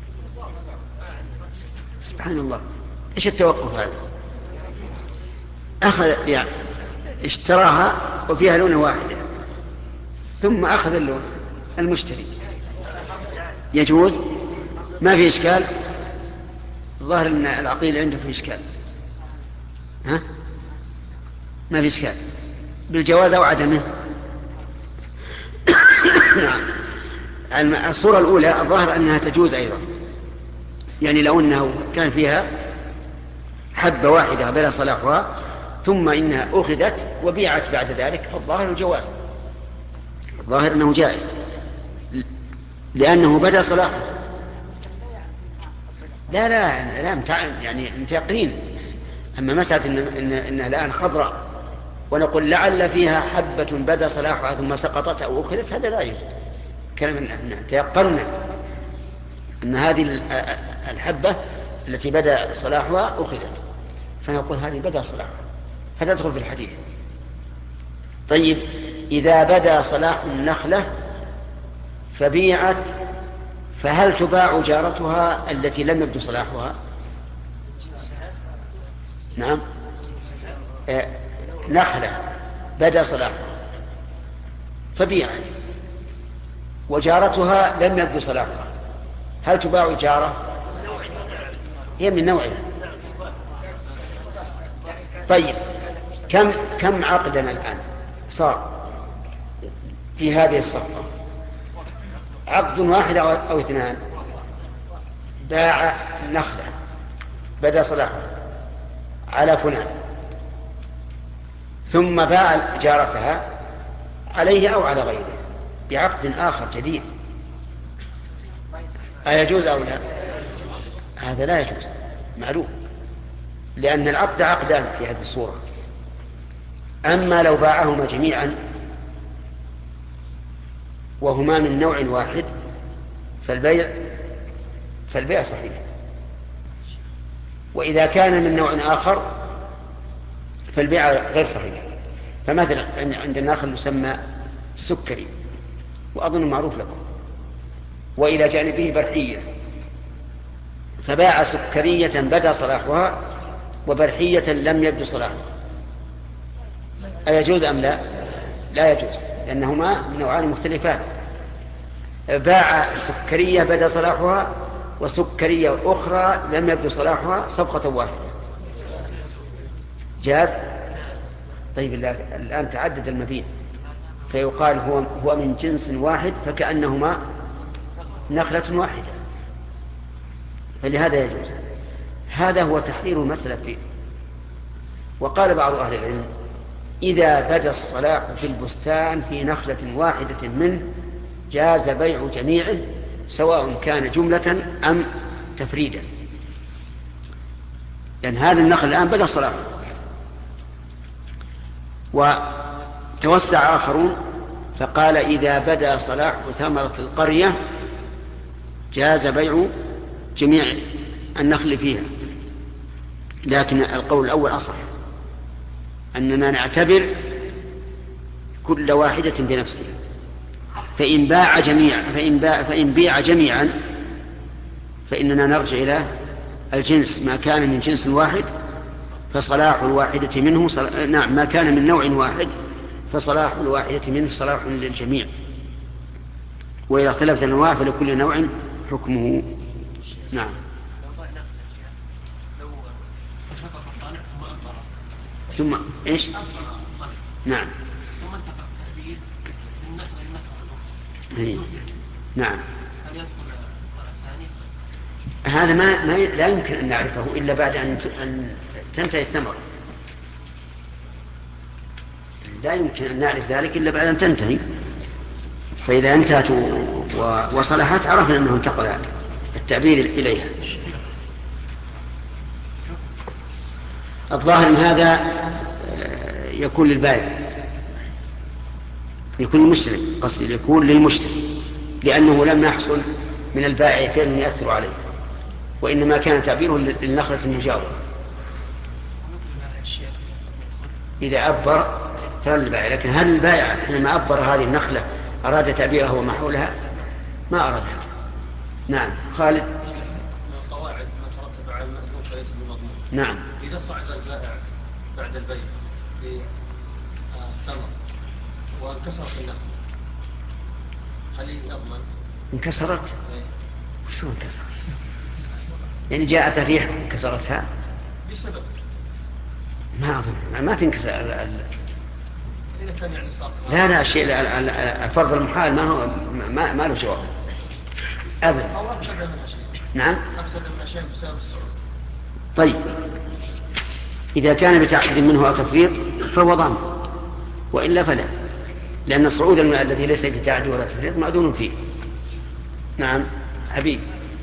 سبحان الله، إيش التوقف هذا؟ أخذ يعني اشتراها وفيها لون واحدة ثم أخذ اللون المشتري يجوز؟ ما في إشكال؟ الظاهر أن العقيل عنده في إشكال. ها؟ ما في إشكال بالجواز أو عدمه. نعم. الصورة الأولى الظاهر أنها تجوز أيضا، يعني لو أنه كان فيها حبة واحدة بلا صلاحها ثم إنها أخذت وبيعت بعد ذلك، فالظاهر الجواز، الظاهر أنه جائز لأنه بدأ صلاحه. لا لا لا متع... يعني متيقنين. أما مسألة إن... إن... إنها الآن خضراء ونقول لعل فيها حبة بدأ صلاحها ثم سقطت أو أخذت، هذا لا يجوز. كلام إن تيقنا أن هذه الحبة التي بدأ صلاحها أخذت، فنقول هذه بدأ صلاحها فتدخل في الحديث. طيب إذا بدأ صلاح النخلة فبيعت، فهل تباع جارتها التي لم يبدو صلاحها؟ نعم. آه نخلة بدأ صلاحها فبيعت وجارتها لم يبدو صلاحها، هل تباع جارة؟ هي من نوعها. طيب كم كم عقدنا الآن صار في هذه الصفقة؟ عقد واحد أو اثنان. باع نخلة بدأ صلاحها على فلان ثم باع جارتها عليه أو على غيره بعقد آخر جديد، أيجوز أو لا؟ هذا لا يجوز معلوم، لأن العقد عقدان في هذه الصورة. أما لو باعهما جميعا وهما من نوع واحد فالبيع فالبيع صحيح، وإذا كان من نوع آخر فالبيع غير صحيح. فمثلا عند الناخل يسمى السكري وأظن معروف لكم، وإلى جانبه برحية، فباع سكرية بدأ صلاحها وبرحية لم يبدو صلاحها، أيجوز أم لا؟ لا يجوز، لأنهما من نوعان مختلفان. باع سكرية بدأ صلاحها وسكرية أخرى لم يبدو صلاحها صفقة واحدة، جاز؟ طيب الآن تعدد المبيع فيقال هو هو من جنس واحد فكأنهما نخلة واحدة، فلهذا يجوز. هذا هو تحرير المسألة فيه. وقال بعض أهل العلم إذا بدا الصلاح في البستان في نخلة واحدة منه جاز بيع جميعه سواء كان جملة أم تفريدا، لأن هذا النخل الآن بدا الصلاح. وتوسع آخرون فقال إذا بدا صلاح ثمرة القرية جاز بيع جميع النخل فيها، لكن القول الأول أصح، أننا نعتبر كل واحدة بنفسها، فإن باع جميعا فإن, باع فإن بيع جميعا فإننا نرجع إلى الجنس، ما كان من جنس واحد فصلاح الواحدة منه صلاح... نعم ما كان من نوع واحد فصلاح الواحدة منه صلاح للجميع، وإذا اختلفت الأنواع فلكل نوع حكمه. نعم. ثم ايش؟ نعم.
ثم انتقل التعبير من نخل لنخل
هي. نعم.
هل يدخل ثاني؟
هذا ما, ما لا يمكن أن نعرفه إلا بعد أن أن تنتهي الثمرة، لا يمكن أن نعرف ذلك إلا بعد أن تنتهي، فإذا انتهت وصلحت عرفنا أنه انتقل التعبير إليها. الظاهر أن هذا يكون للبائع، يكون المشتري، قصدي يكون للمشتري، لأنه لم يحصل من البائع فعل يأثر عليه، وإنما كان تعبيره للنخلة المجاورة. إذا عبر فللبائع، لكن هل البائع حينما عبر هذه النخلة أراد تعبيرها وما حولها؟ ما أراد هذا. نعم. خالد.
القواعد ما ترتب على المأذون فليس بمضمون.
نعم.
إذا صعد البائع بعد البيع بثمر وانكسرت النخل هل يضمن؟
انكسرت؟ شو انكسرت؟ يعني جاءت الريح وكسرتها
بسبب
ما أظن ما تنكسر ال... ال...
إذا كان يعني صار
لا لا الشيء الفرض المحال ما هو ما, ما له جواب أبدا.
أو أقصد منها شيء.
نعم
أقصد منها شيء بسبب الصعود.
طيب إذا كان بتعد منه أو تفريط فهو ضامن، وإلا فلا، لأن الصعود الذي ليس بتعد ولا تفريط مأذون فيه. نعم حبيب.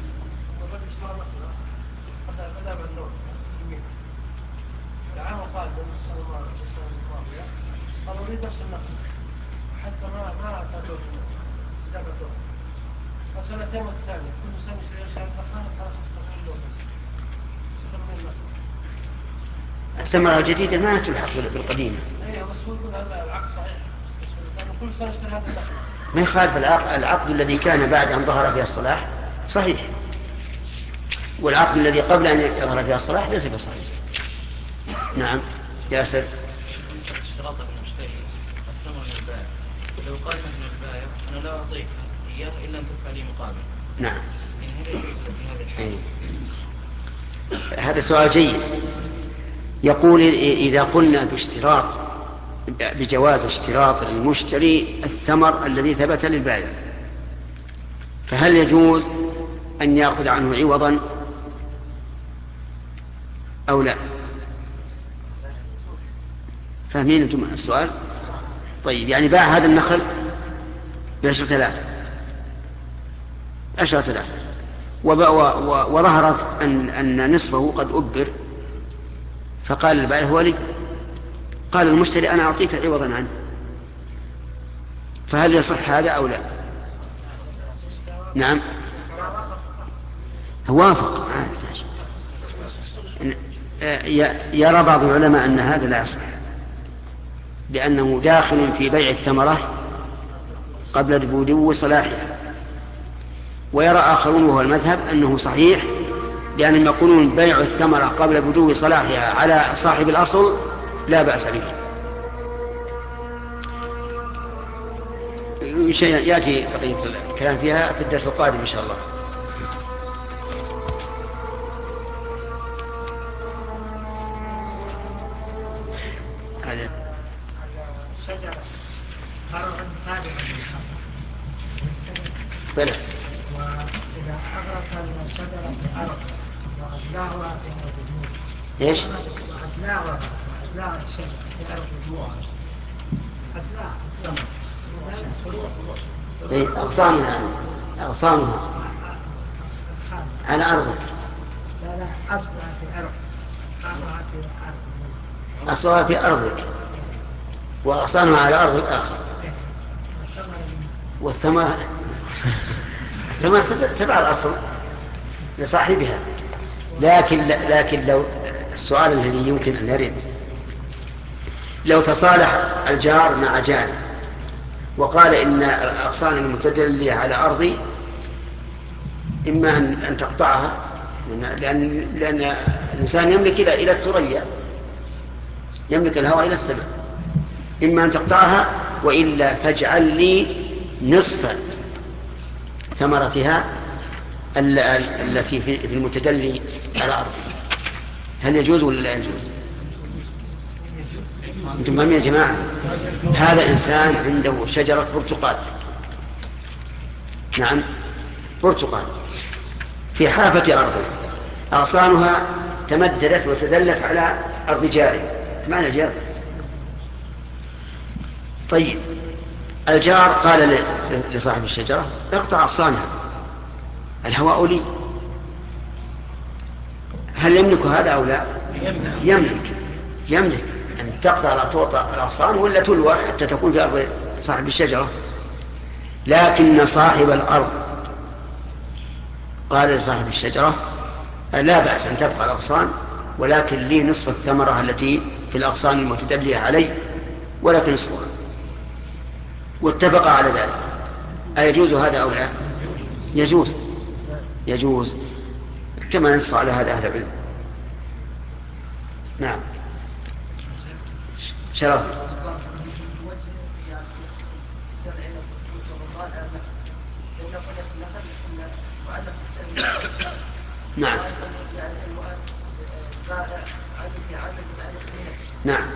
نفس النقل حتى ما ما تعتبر كتابته سنتين والثانية كل سنة في إرشاد الأخوان خلاص استغل له بس استغل له.
الثمرة الجديدة ما تلحق بالقديمة.
أيوة بس هو يقول هذا العقد صحيح، لأنه كل سنة اشتري هذا النقل.
ما يخالف العقد, العقد الذي كان بعد أن ظهر فيه الصلاح صحيح، والعقد الذي قبل أن يظهر فيه الصلاح ليس بصحيح. نعم يا أسد.
لو قال مثل البائع أنا لا أعطيك إياه إلا أن تدفع لي مقابل.
نعم.
يعني هل يجوز في هذه الحالة؟
هذا سؤال جيد. يقول إذا قلنا باشتراط بجواز اشتراط المشتري الثمر الذي ثبت للبائع، فهل يجوز أن يأخذ عنه عوضا أو لا؟ فاهمين أنتم السؤال؟ طيب يعني باع هذا النخل بعشرة آلاف عشرة آلاف وظهرت أن, أن نصفه قد أبر، فقال البائع هو لي، قال المشتري أنا أعطيك عوضا عنه، فهل يصح هذا أو لا؟ نعم وافق. يرى بعض العلماء أن هذا لا يصح لأنه داخل في بيع الثمرة قبل بدو صلاحها، ويرى آخرون وهو المذهب أنه صحيح لأنهم يقولون بيع الثمرة قبل بدو صلاحها على صاحب الأصل لا بأس به. يأتي بقية الكلام فيها في الدرس القادم إن شاء الله. هذا
شجرة فرع هذه
بلى.
وإذا أغرق الشجرة في أرض وأبلاغها في أرض موسى.
إيش؟
وأبلاغها وأبلاغ الشجرة في أرض موسى. أبلاغ الثمر.
إيه أغصانها أغصانها على أرضك.
لا لا أصلها في أرض. أصلها في أرض موسى.
أصلها في أرضك وأغصانها على أرض الآخر. والثمرة الثمرة تبع الأصل لصاحبها، لكن لكن لو السؤال الذي يمكن أن يرد لو تصالح الجار مع جار وقال إن الأغصان المتدلية على أرضي إما أن تقطعها، لأن لأن الإنسان يملك إلى إلى الثريا، يملك الهواء إلى السماء، إما أن تقطعها وإلا فاجعل لي نصف ثمرتها التي في المتدلي على أرض. هل يجوز ولا لا يجوز؟ أنتم فاهمين يا جماعة؟ هذا إنسان عنده شجرة برتقال، نعم برتقال في حافة أرضه، أغصانها تمددت وتدلت على أرض جاره، معنى جاره. طيب الجار قال لصاحب الشجرة اقطع أغصانها الهواء لي، هل يملك هذا أو لا؟ يملك يملك أن تقطع الأغصان ولا تلوى حتى تكون في أرض صاحب الشجرة، لكن صاحب الأرض قال لصاحب الشجرة لا بأس أن تبقى الأغصان ولكن لي نصف الثمرة التي في الأغصان المتدلية علي ولكن نصفها، واتفق على ذلك. أيجوز هذا أو لا؟ يجوز يجوز كما نص على هذا أهل العلم. نعم شرف. نعم نعم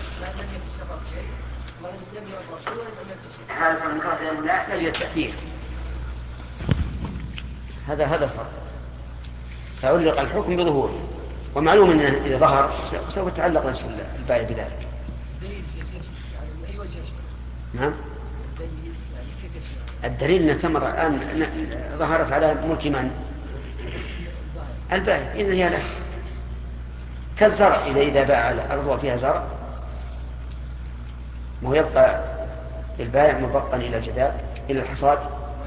هذا المكره لأنه لا يحتاج إلى التأثير. هذا هذا الفرق. فعلق الحكم بظهوره، ومعلوم أنه إذا ظهر سوف تعلق نفس البائع بذلك. نعم. الدليل أن الثمرة الآن ظهرت على ملك من؟ البائع، إذن هي له كالزرع. إذا إذا باع الأرض وفيها زرع ما هو يبقى البائع مبقا إلى الجداد إلى الحصاد.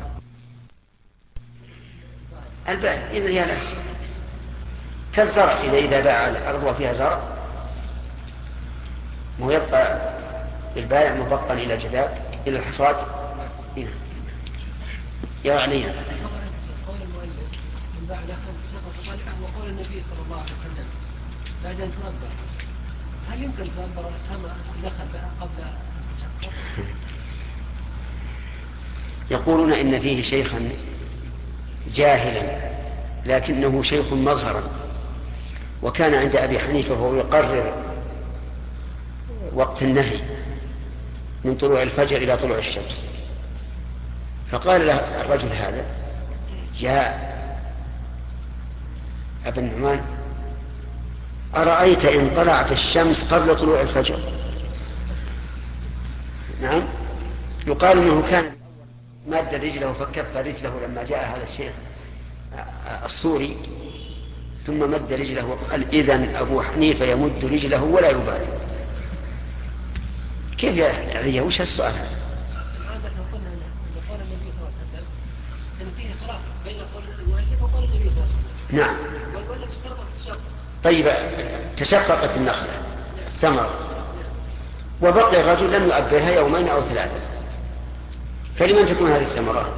البائع إذن هي له كالزرع. إذا إذا باع الأرض وفيها زرع ما هو يبقى البائع مبقا إلى الجداد إلى الحصاد. هنا يعني
قول المؤلف من باع نخلا تساقط طلعه وقول النبي صلى الله عليه وسلم بعد أن تنبر، هل يمكن تنبر النخل قبل أن تساقط؟
يقولون إن فيه شيخا جاهلا لكنه شيخ مظهرا، وكان عند أبي حنيفة وهو يقرر وقت النهي من طلوع الفجر إلى طلوع الشمس، فقال له الرجل هذا: يا أبا النعمان، أرأيت إن طلعت الشمس قبل طلوع الفجر؟ نعم. يقال أنه كان مد رجله فكف رجله لما جاء هذا الشيخ الصوري، ثم مد رجله وقال: إذن أبو حنيفة يمد رجله ولا يبالي. كيف يا علي؟ وش هالسؤال هذا؟
الآن نحن قلنا أن قول النبي صلى الله عليه وسلم أن فيه خلاف بين قول المؤلف وقول النبي صلى الله عليه وسلم.
نعم.
والمؤلف اشترط التشقق.
طيب، تشققت النخلة ثمرة وبقي الرجل لم يؤبرها يومين أو ثلاثة، فلمن تكون هذه الثمرة؟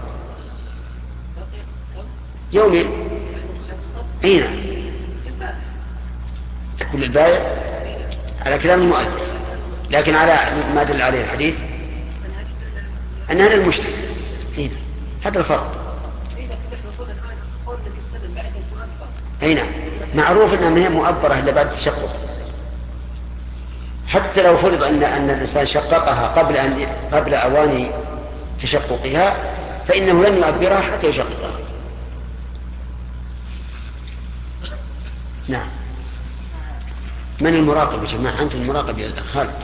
يومين. أين تكون للبائع على كلام المؤلف، لكن على ما دل عليه الحديث أنها للمشتري. هذا الفرق. أي نعم، معروف أنها هي مؤبرة إلا بعد التشقق، حتى لو فرض أن أن الإنسان شققها قبل أن قبل أوان تشققها فإنه لن يؤبرها حتى يشققها. نعم. من المراقب يا جماعة؟ أنتم المراقب يا خالد.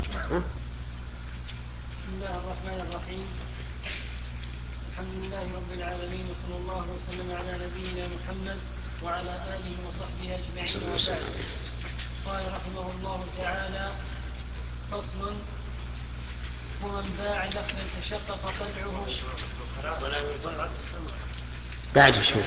بسم الله الرحمن الرحيم. الحمد لله رب العالمين، وصلى الله وسلم على نبينا محمد وعلى آله وصحبه أجمعين وبعد. قال رحمه الله تعالى: فصل: ومن باع نخلا تشقق طلعه
بعد شو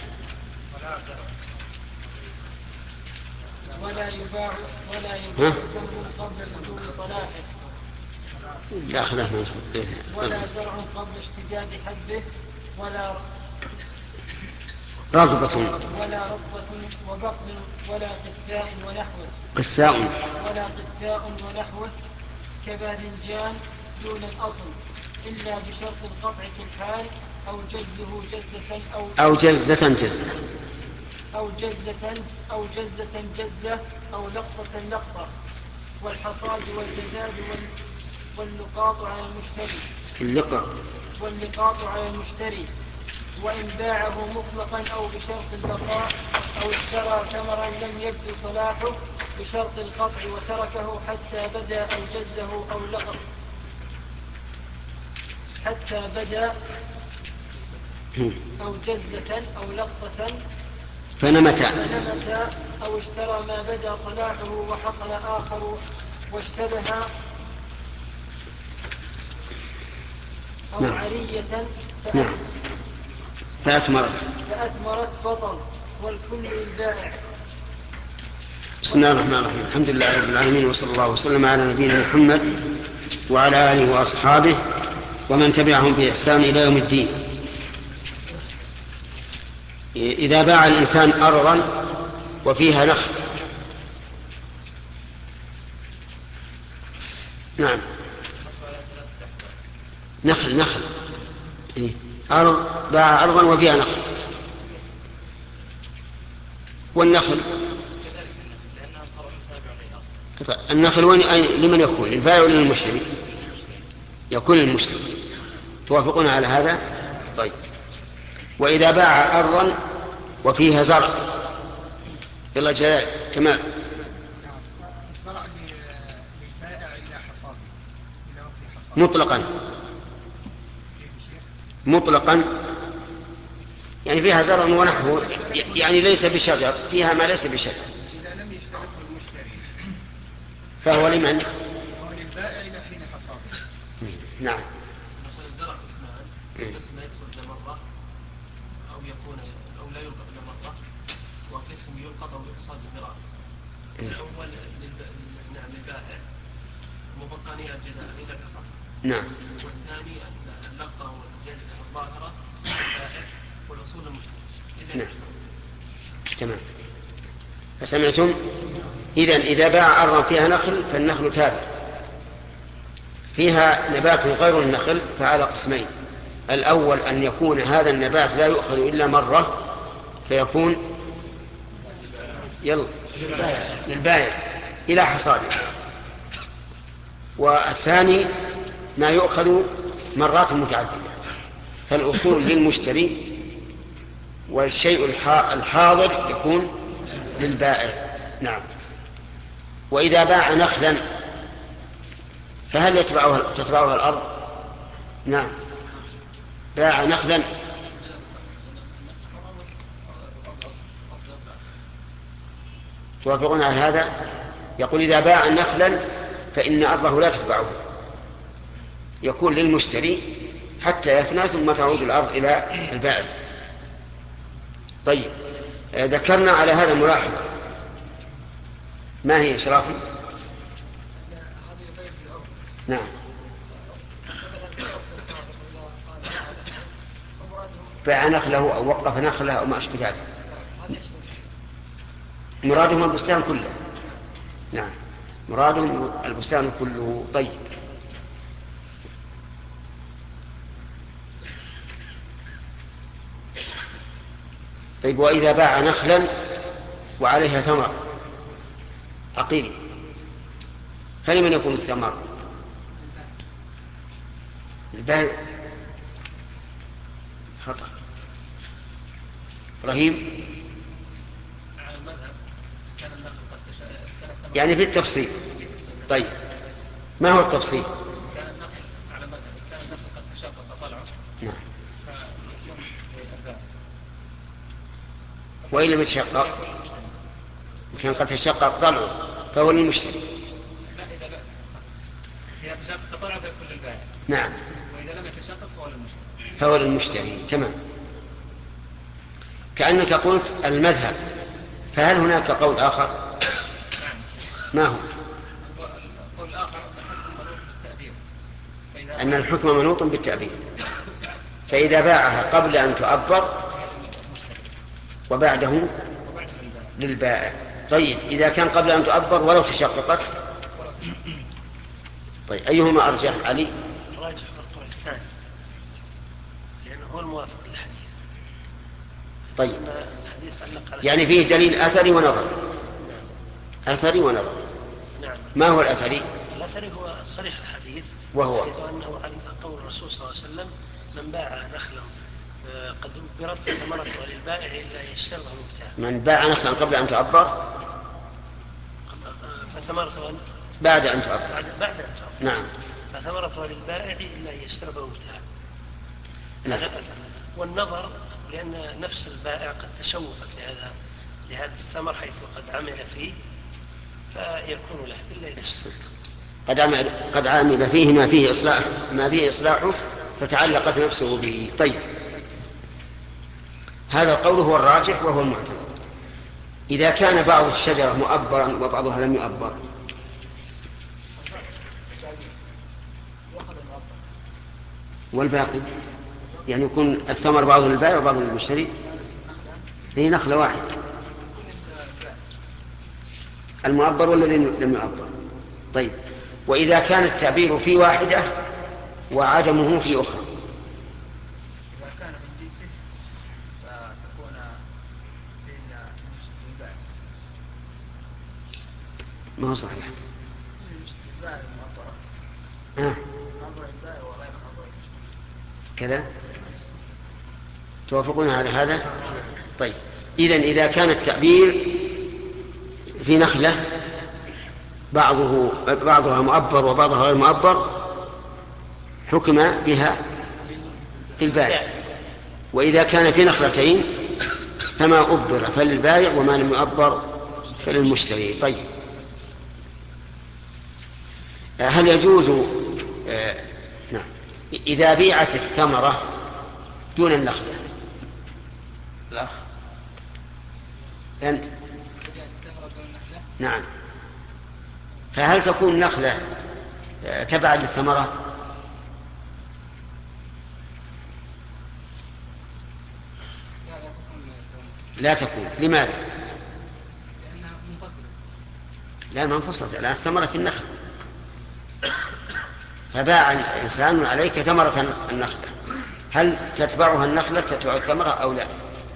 ولا يباع ولا يباع تمر قبل بدو صلاحه،
لا خلاف
ولا زرع قبل اشتداد حبه، ولا
رغبة
ولا رطبة وبقل، ولا قثاء ونحوه
قثاء
ولا قثاء ونحوه كباذنجان دون الأصل، إلا بشرط القطع في الحال أو جزه جزة أو
أو جزة جزة
أو جزة أو جزة جزة أو لقطة لقطة، والحصاد والجزاد وال واللقاط على المشتري
اللقاء
واللقاط على المشتري. وإن باعه مطلقا أو بشرط البقاء، أو اشترى ثمرا لم يبدو صلاحه بشرط القطع وتركه حتى بدا أو جزه أو لقط حتى بدا أو جزة أو لقطة
فنمت
فنمت، أو اشترى ما بدا صلاحه وحصل آخر واشتبه، أو
نعم.
عرية
نعم فأثمرت
فأثمرت بطل، والكل للبائع.
بسم الله الرحمن الرحيم. الحمد لله رب العالمين، وصلى الله وسلم على نبينا محمد وعلى آله وأصحابه ومن تبعهم بإحسان إلى يوم الدين. إذا باع الإنسان أرضا وفيها نخل نعم. نخل نخل إيه؟ أرض باع أرضا وفيها نخل. والنخل النخل وين لمن يكون؟ للبائع ولا للمشتري؟ يكون للمشتري. توافقون على هذا؟ طيب. وإذا باع أرضا وفيها زرع، يلا جلال كمال.
الزرع للبائع إلى حصاده إلى وقت حصاده
مطلقا مطلقا يعني فيها زرع ونحو، يعني ليس بشجر، فيها ما ليس بشجر.
إذا لم يشترطه المشتري
فهو لمن؟
هو للبائع إلى حين حصاده.
نعم.
الزرع قسمان، قسم يقصد لمرة أو يكون أو لا يلقط لمرة، وقسم يلقط أو يحصاد ذراع. الأول نعم للبائع مبقانية الجزاء إلى الحصاد.
نعم.
والثاني اللقطة والجزء الظاهرة للبائع والأصول المشتري.
نعم. تمام. فسمعتم؟ إذن إذا باع أرضا فيها نخل فالنخل تابع، فيها نبات غير النخل فعلى قسمين. الأول أن يكون هذا النبات لا يؤخذ إلا مرة فيكون يلا للبائع إلى حصاده. والثاني ما يؤخذ مرات متعددة، فالأصول للمشتري والشيء الحاضر يكون للبائع. نعم. وإذا باع نخلا فهل يتبعها تتبعها الأرض؟ نعم. باع نخلا توافقون على هذا؟ يقول إذا باع نخلا فإن أرضه لا تتبعه، يكون للمشتري حتى يفنى ثم تعود الأرض إلى البائع. طيب، ذكرنا على هذا ملاحظة، ما هي شرافي؟ نعم. باع نخله أو وقف نخله أو ما أشبه ذلك، مرادهم البستان كله. نعم، مرادهم البستان كله. طيب. طيب، وإذا باع نخلا وعليها ثمر عقيل فلمن يكون الثمر؟ البائع. خطأ. إبراهيم يعني في التفصيل. طيب، ما هو التفصيل؟
كان النخل على مذهب كان النخل قد تشاقق طلعه.
نعم.
فالبائع.
وإن لم يتشقق كان قد تشقق طلعه فهو للمشتري.
لا، إذا لا إذا تشاقق طلعه فيكون للبائع.
نعم.
وإذا لم يتشقق فهو للمشتري.
فهو للمشتري. تمام. كأنك قلت المذهب، فهل هناك قول آخر؟ ما هو؟
القول الآخر
أن الحكم منوط بالتأبيد، فإذا باعها قبل أن تؤبر وبعده للبائع. طيب، إذا كان قبل أن تؤبر ولو تشققت، طيب أيهما أرجح؟ علي؟
الراجح القول الثاني لأنه هو الموافق للحديث.
طيب،
الحديث علق على
يعني فيه دليل أثري ونظري. أثري ونظري.
نعم.
ما هو الأثري؟
الأثري هو صريح الحديث،
وهو
حيث أنه على قول الرسول صلى الله عليه وسلم: من باع نخلا قد أبرت فثمرتها للبائع إلا يشترطه المبتاع.
من باع نخلا قبل أن تؤبر
فثمرتها
بعد أن تؤبر.
بعد, بعد أن تؤبر.
نعم.
فثمرتها للبائع إلا يشترطه المبتاع.
نعم.
هذا الأثر. والنظر لأن نفس البائع قد تشوفت لهذا لهذا الثمر حيث قد عمل فيه، فيكون له إلا إذا اشترط.
قد عمل قد عمل فيه ما فيه إصلاح ما فيه إصلاحه فتعلقت نفسه به. طيب، هذا القول هو الراجح وهو المعتمد. إذا كان بعض الشجرة مؤبرا وبعضها لم يؤبر، والباقي يعني يكون الثمر بعضه للبائع وبعضه للمشتري، هي نخلة واحدة، المؤبر والذي لم يؤبر. طيب، وإذا كان التعبير في واحدة وعدمه في أخرى.
إذا كان من جنسه فتكون بين الباء.
ما هو صحيح.
الباء المعبرة.
آه.
معبر الباء وغير معبر
كذا توافقون على هذا؟ طيب إذن إذا كان التعبير في نخلة بعضه بعضها مؤبر وبعضها غير مؤبر حكم بها البائع، وإذا كان في نخلتين فما أبر فللبائع وما لم يؤبر فللمشتري. طيب هل يجوز آه نعم إذا بيعت الثمرة دون النخلة؟ الأخ أنت نعم، فهل تكون النخلة تبعا للثمرة؟ لا تكون. لماذا؟
لأنها منفصلة.
لا منفصلة، الآن الثمرة في النخل، فباع الإنسان عليك ثمرة النخلة، هل تتبعها النخلة تتبع الثمرة أو لا؟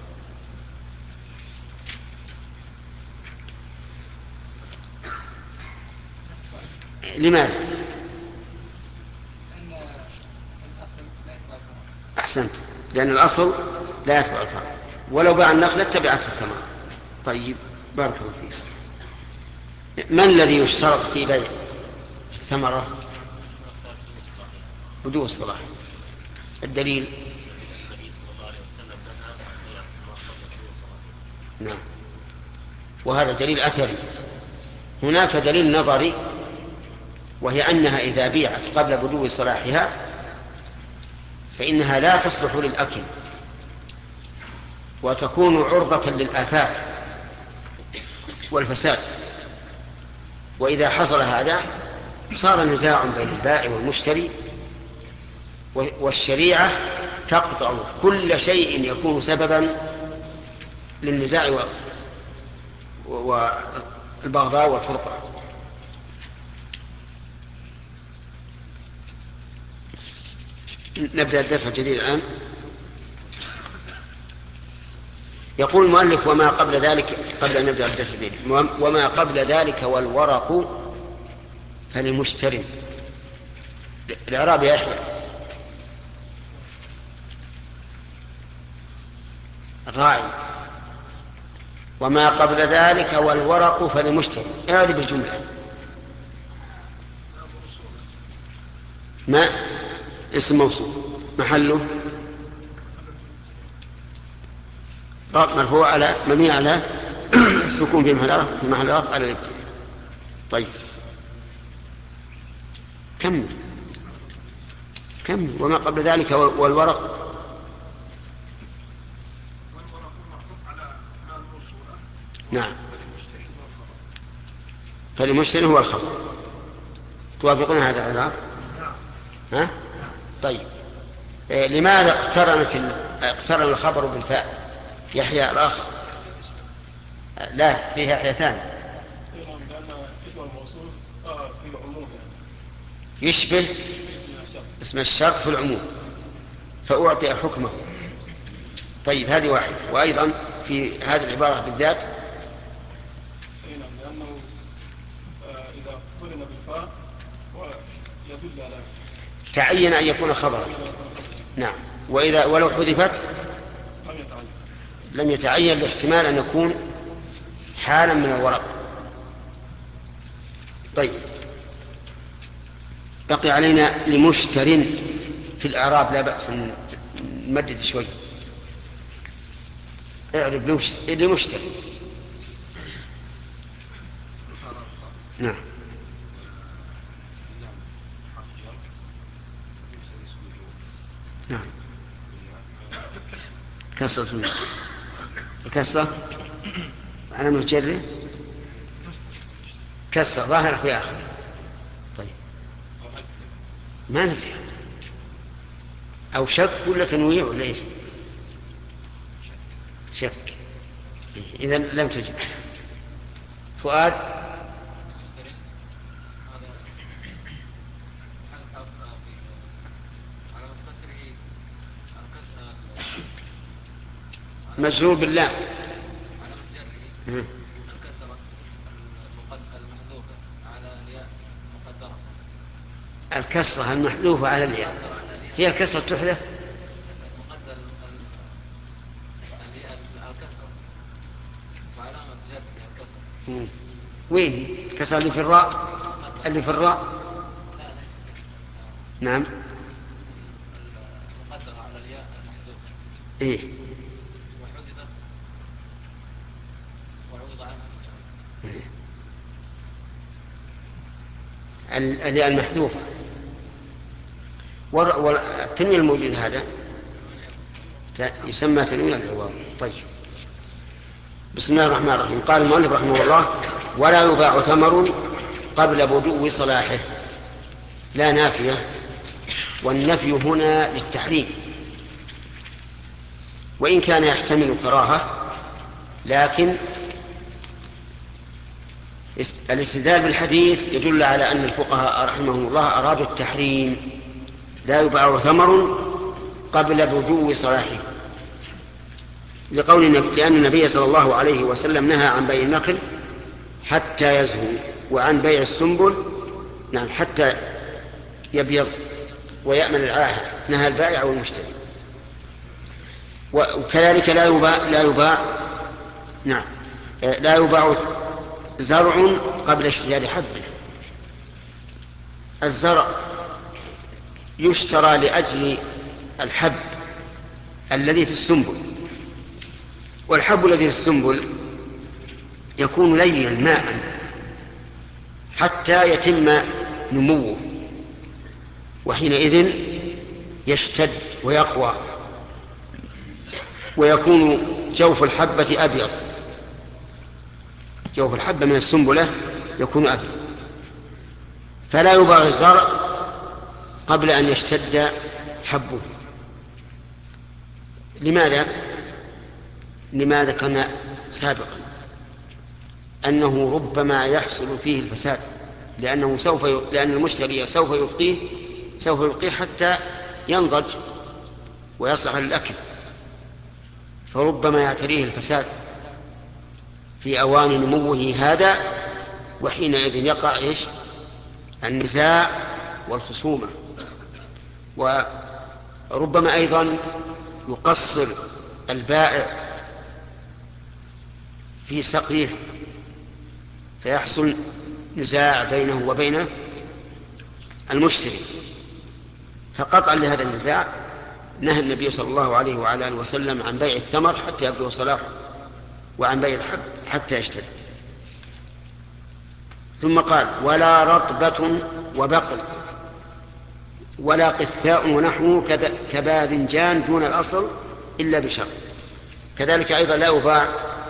لماذا؟ أحسنت، لأن الأصل لا يتبع الفرع، ولو باع النخلة تبعت الثمرة. طيب بارك الله فيك. ما الذي يشترط في بيع الثمرة؟ بدو الصلاح. الدليل؟ نعم، وهذا دليل أثري. هناك دليل نظري، وهي أنها إذا بيعت قبل بدو صلاحها فإنها لا تصلح للأكل وتكون عرضة للآفات والفساد، وإذا حصل هذا صار نزاع بين البائع والمشتري، والشريعة تقطع كل شيء يكون سببا للنزاع والبغضاء والفرقة. نبدأ الدرس الجديد الآن. يقول المؤلف وما قبل ذلك، قبل أن نبدأ الدرس الجديد، وما قبل ذلك والورق فلمشتري. الإعراب يا يحيى. الراعي. وما قبل ذلك والورق فلمشتري، هذه بالجملة. ما اسم موصول محله مرفوع على مبني على السكون في محل في محل رفع على الابتداء. طيب كمل كمل. وما قبل ذلك والورق نعم فالمشتري هو الخبر. توافقون هذا الإعراب؟ ها؟ طيب إيه لماذا اقترنت ال... اقترن الخبر بالفاء؟ يحيى الآخر لا فيه يحيى ثاني. يشبه اسم الشرط في العموم فأعطي حكمه. طيب هذه واحدة. وأيضا في هذه العبارة بالذات
لأنه إذا قرن بالفاء يدل على
تعين أن يكون خبرا. نعم. وإذا ولو حذفت لم يتعين لاحتمال أن يكون حالا من الورق. طيب بقي علينا لمشتر في الإعراب، لا بأس نمدد شوي. اعرب لمشتر. نعم نعم كسرة كسرة أنا مجرد كسرة ظاهرة في آخر. طيب ما نزل أو شك ولا تنويع ولا إيش؟ شك. إذا لم تجب. فؤاد مجرور باللام.
الكسرة المحذوفة على الياء مقدرة.
الكسرة المحذوفة على الياء هي الكسرة تحذف.
مقدر الياء الكسرة وعلامة جرها الكسرة.
وين الكسرة اللي في الراء؟ اللي في الراء. نعم.
المقدرة على الياء المحذوفة.
إيه.
وحذفت وعوض عنها.
الياء المحذوفة والتنوين الموجود هذا يسمى تنوين العوض. طيب. بسم الله الرحمن الرحيم. قال المؤلف رحمه الله: ولا يباع ثمر قبل بدو صلاحه. لا نافية، والنفي هنا للتحريم، وإن كان يحتمل كراهة، لكن الاستدلال بالحديث يدل على أن الفقهاء رحمهم الله أرادوا التحريم. لا يباع ثمر قبل بدو صلاحه، لقول لأن النبي صلى الله عليه وسلم نهى عن بيع النخل حتى يزهو، وعن بيع السنبل نعم حتى يبيض ويأمن العاهة، نهى البائع والمشتري. وكذلك لا يباع لا يباع نعم لا يباع زرع قبل اشتهار حبه. الزرع يشترى لأجل الحب الذي في السنبل، والحب الذي في السنبل يكون لينا ماء حتى يتم نموه، وحينئذ يشتد ويقوى ويكون جوف الحبة أبيض. جوف الحبة من السنبلة يكون أبيض، فلا يباع الزرع قبل أن يشتد حبه. لماذا؟ لما ذكرنا سابقا أنه ربما يحصل فيه الفساد، لأنه سوف ي... لأن المشتري سوف يبقيه سوف يبقيه حتى ينضج ويصلح للأكل، فربما يعتريه الفساد في أوان نموه هذا، وحينئذ يقع إيش؟ النزاع والخصومة. وربما أيضا يقصر البائع في سقيه فيحصل نزاع بينه وبين المشتري، فقطعا لهذا النزاع نهى النبي صلى الله عليه وعلى آله وسلم عن بيع الثمر حتى يبدو صلاحه، وعن بيع الحب حتى يشتد. ثم قال: ولا رطبة وبقل ولا قثاء ونحوه كباذنجان دون الأصل إلا بشرط. كذلك أيضا لا يباع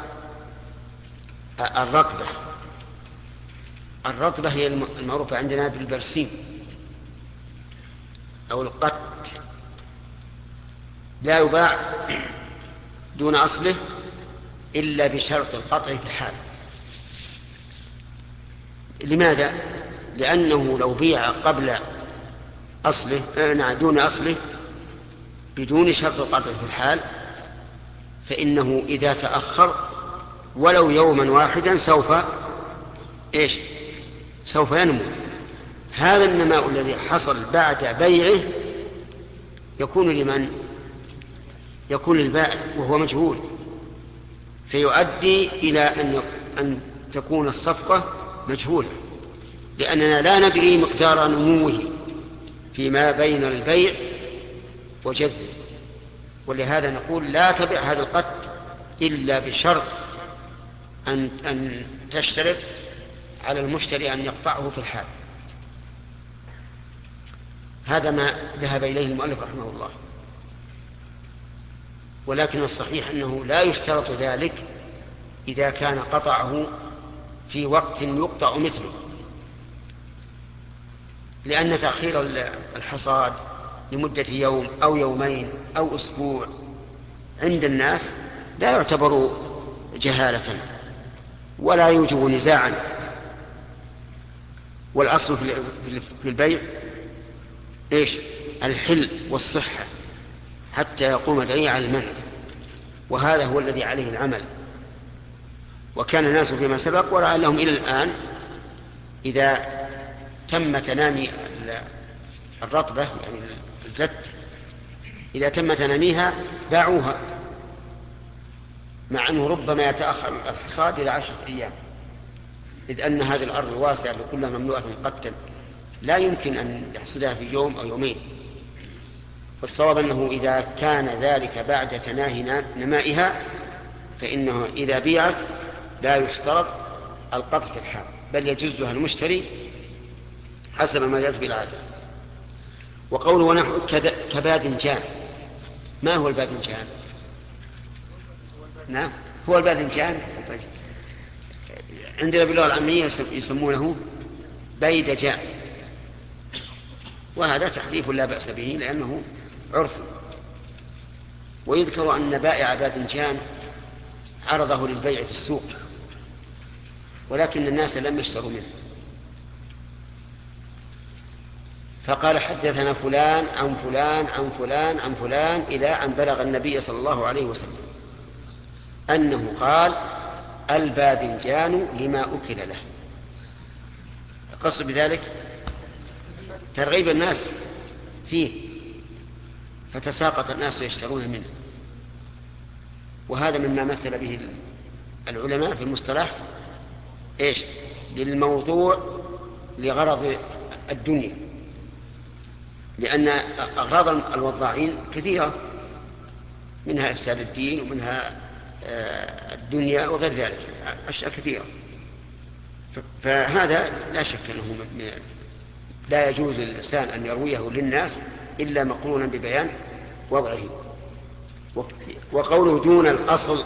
الرطبة. الرطبة هي المعروفة عندنا بالبرسيم أو القت، لا يباع دون أصله إلا بشرط القطع في الحال. لماذا؟ لأنه لو بيع قبل أصله نعم دون أصله بدون شرط القطع في الحال فإنه إذا تأخر ولو يوما واحدا سوف إيش؟ سوف ينمو. هذا النماء الذي حصل بعد بيعه يكون لمن؟ يكون للبائع وهو مجهول، فيؤدي إلى أن أن تكون الصفقة مجهولة، لأننا لا ندري مقدار نموه فيما بين البيع وجذبه. ولهذا نقول لا تبع هذا القط إلا بشرط أن أن تشترط على المشتري أن يقطعه في الحال. هذا ما ذهب إليه المؤلف رحمه الله، ولكن الصحيح أنه لا يشترط ذلك إذا كان قطعه في وقت يقطع مثله، لأن تأخير الحصاد لمدة يوم أو يومين أو أسبوع عند الناس لا يعتبر جهالة ولا يوجب نزاعا. والأصل في البيع إيش؟ الحل والصحة حتى يقوم دليل على المنع. وهذا هو الذي عليه العمل. وكان الناس فيما سبق ورأى لهم إلى الآن إذا تم تنامي الرطبة يعني الزت إذا تم تناميها باعوها، مع أنه ربما يتأخر الحصاد إلى عشرة أيام، إذ أن هذه الأرض الواسعة كلها مملوءة قتا لا يمكن أن يحصدها في يوم أو يومين. والصواب أنه إذا كان ذلك بعد تناهي نمائها فإنه إذا بيعت لا يشترط القطع في الحال، بل يجوزها المشتري حسب ما جاءت بالعادة. وقوله ونحو كباذنجان، ما هو الباذنجان؟ نعم هو الباذنجان. طيب. عندنا باللغة العامية يسمونه بيدجان، وهذا تحريف لا بأس به لأنه عرف. ويذكر أن بائع باذنجان عرضه للبيع في السوق ولكن الناس لم يشتروا منه، فقال حدثنا فلان عن فلان عن فلان عن فلان إلى أن بلغ النبي صلى الله عليه وسلم أنه قال الباذنجان لما أكل له. قصد بذلك ترغيب الناس فيه فتساقط الناس يشترون منه. وهذا مما مثل به العلماء في المصطلح إيش؟ للموضوع لغرض الدنيا، لأن أغراض الوضاعين كثيرة، منها إفساد الدين ومنها الدنيا وغير ذلك، أشياء كثيرة. فهذا لا شك أنه لا يجوز للإنسان أن يرويه للناس إلا مقرونا ببيان وضعه. وقوله دون الأصل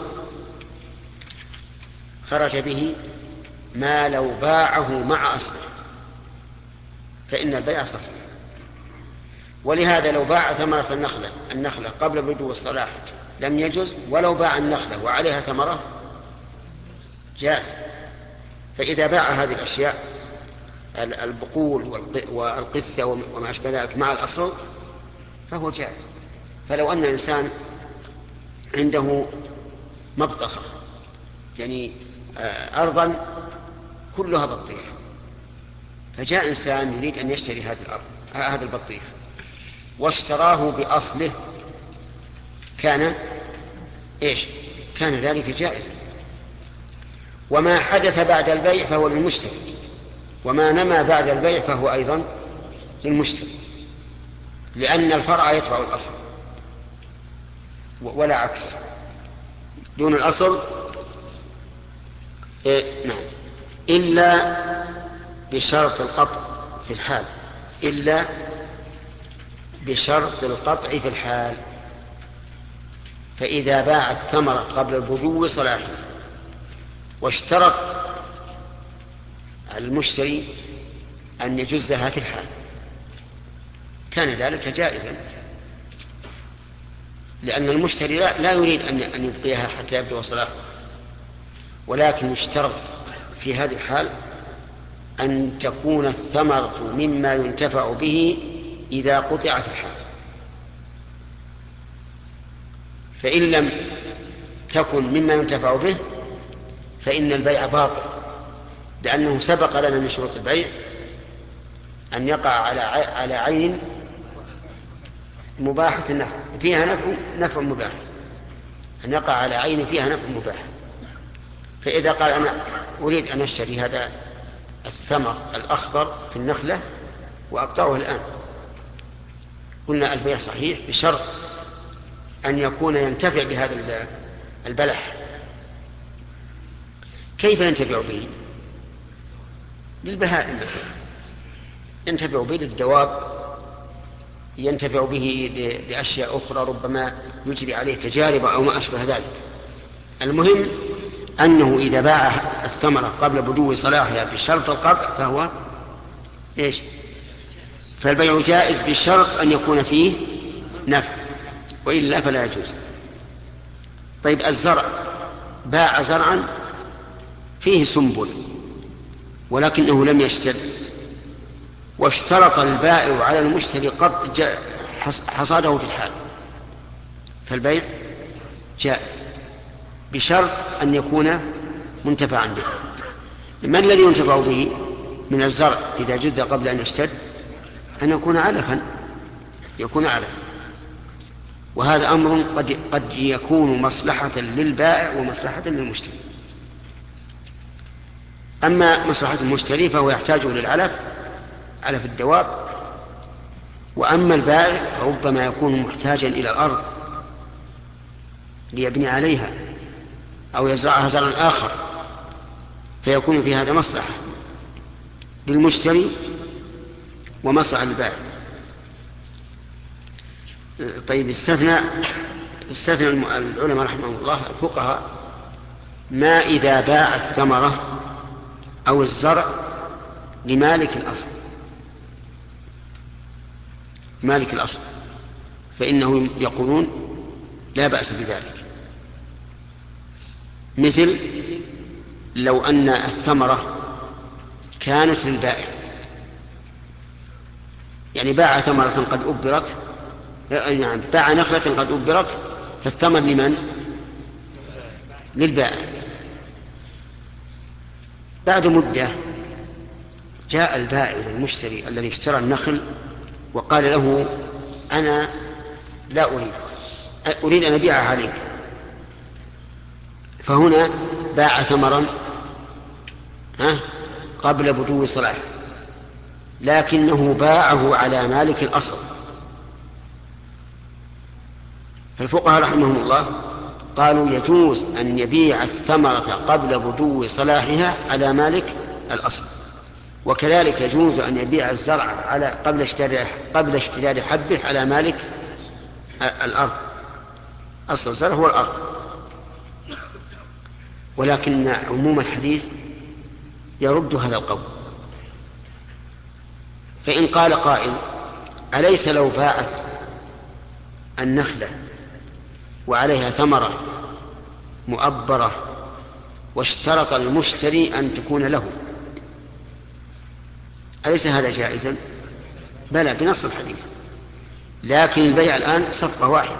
خرج به ما لو باعه مع أصله فإن البيع صحيح. ولهذا لو باع ثمرة النخلة النخلة قبل بدو الصلاح لم يجوز، ولو باع النخلة وعليها ثمرة جاز. فإذا باع هذه الأشياء البقول والقثة وما أشبه ذلك مع الأصل فهو جائز. فلو أن إنسان عنده مبطخة يعني أرضا كلها بطيخ، فجاء إنسان يريد أن يشتري هذه الأرض هذا البطيخ واشتراه بأصله كان إيش؟ كان ذلك جائزا. وما حدث بعد البيع فهو للمشتري، وما نما بعد البيع فهو أيضا للمشتري، لأن الفرع يتبع الأصل ولا عكس. دون الأصل إيه؟ نعم، إلا بشرط القطع في الحال، إلا بشرط القطع في الحال. فإذا باع الثمرة قبل البدو صلاحه واشترط المشتري أن يجزها في الحال كان ذلك جائزا، لأن المشتري لا, لا يريد أن يبقيها حتى يبدو صلاحه، ولكن اشترط في هذه الحال أن تكون الثمرة مما ينتفع به إذا قطع في الحال. فإن لم تكن مما ينتفع به فإن البيع باطل، لأنه سبق لنا من شروط البيع أن يقع على على عين مباحة النفع فيها نفع نفع مباح، أن يقع على عين فيها نفع مباح. فإذا قال أنا أريد أن أشتري هذا الثمر الأخضر في النخلة وأقطعه الآن، قلنا البيع صحيح بشرط أن يكون ينتفع بهذا البلح. كيف ينتفع به؟ للبهائم مثلا، ينتفع به للدواب، ينتفع به لأشياء أخرى ربما يجري عليه تجارب أو ما أشبه ذلك. المهم أنه إذا باع الثمرة قبل بدو صلاحها بشرط القطع فهو إيش؟ فالبيع جائز بشرط أن يكون فيه نفع، وإلا فلا يجوز. طيب الزرع، باع زرعا فيه سنبل ولكنه لم يشتد، واشترط البائع على المشتري قط حصاده في الحال، فالبيع جائز بشرط أن يكون منتفعا به. ما الذي ينتفع به من الزرع إذا جد قبل أن يشتد؟ أن يكون علفا، يكون علف، وهذا أمر قد, قد يكون مصلحة للبائع ومصلحة للمشتري. أما مصلحة المشتري فهو يحتاج للعلف، علف الدواب، وأما البائع فربما يكون محتاجا إلى الأرض ليبني عليها أو يزرعها زرعا آخر، فيكون في هذا مصلحة للمشتري ومصلحة للبائع. طيب استثنى استثنى العلماء رحمهم الله الفقهاء ما إذا باع الثمرة أو الزرع لمالك الأصل، مالك الأصل فإنه يقولون لا بأس بذلك. مثل لو أن الثمرة كانت للبائع، يعني باع ثمرة قد أبرت، يعني باع نخلة قد أبرت، فالثمر لمن؟ للبائع. بعد مدة جاء البائع المشتري الذي اشترى النخل وقال له أنا لا أريد أريد أن أبيعها عليك، فهنا باع ثمرا قبل بدو صلاحه، لكنه باعه على مالك الأصل. فالفقهاء رحمهم الله قالوا يجوز أن يبيع الثمرة قبل بدو صلاحها على مالك الأصل، وكذلك يجوز أن يبيع الزرع على قبل اشتداد قبل اشتداد حبه على مالك الأرض. أصل الزرع هو الأرض، ولكن عموم الحديث يرد هذا القول. فإن قال قائل أليس لو باعت النخلة وعليها ثمرة مؤبرة واشترط المشتري أن تكون له، أليس هذا جائزا؟ بلى بنص الحديث، لكن البيع الآن صفقة واحدة،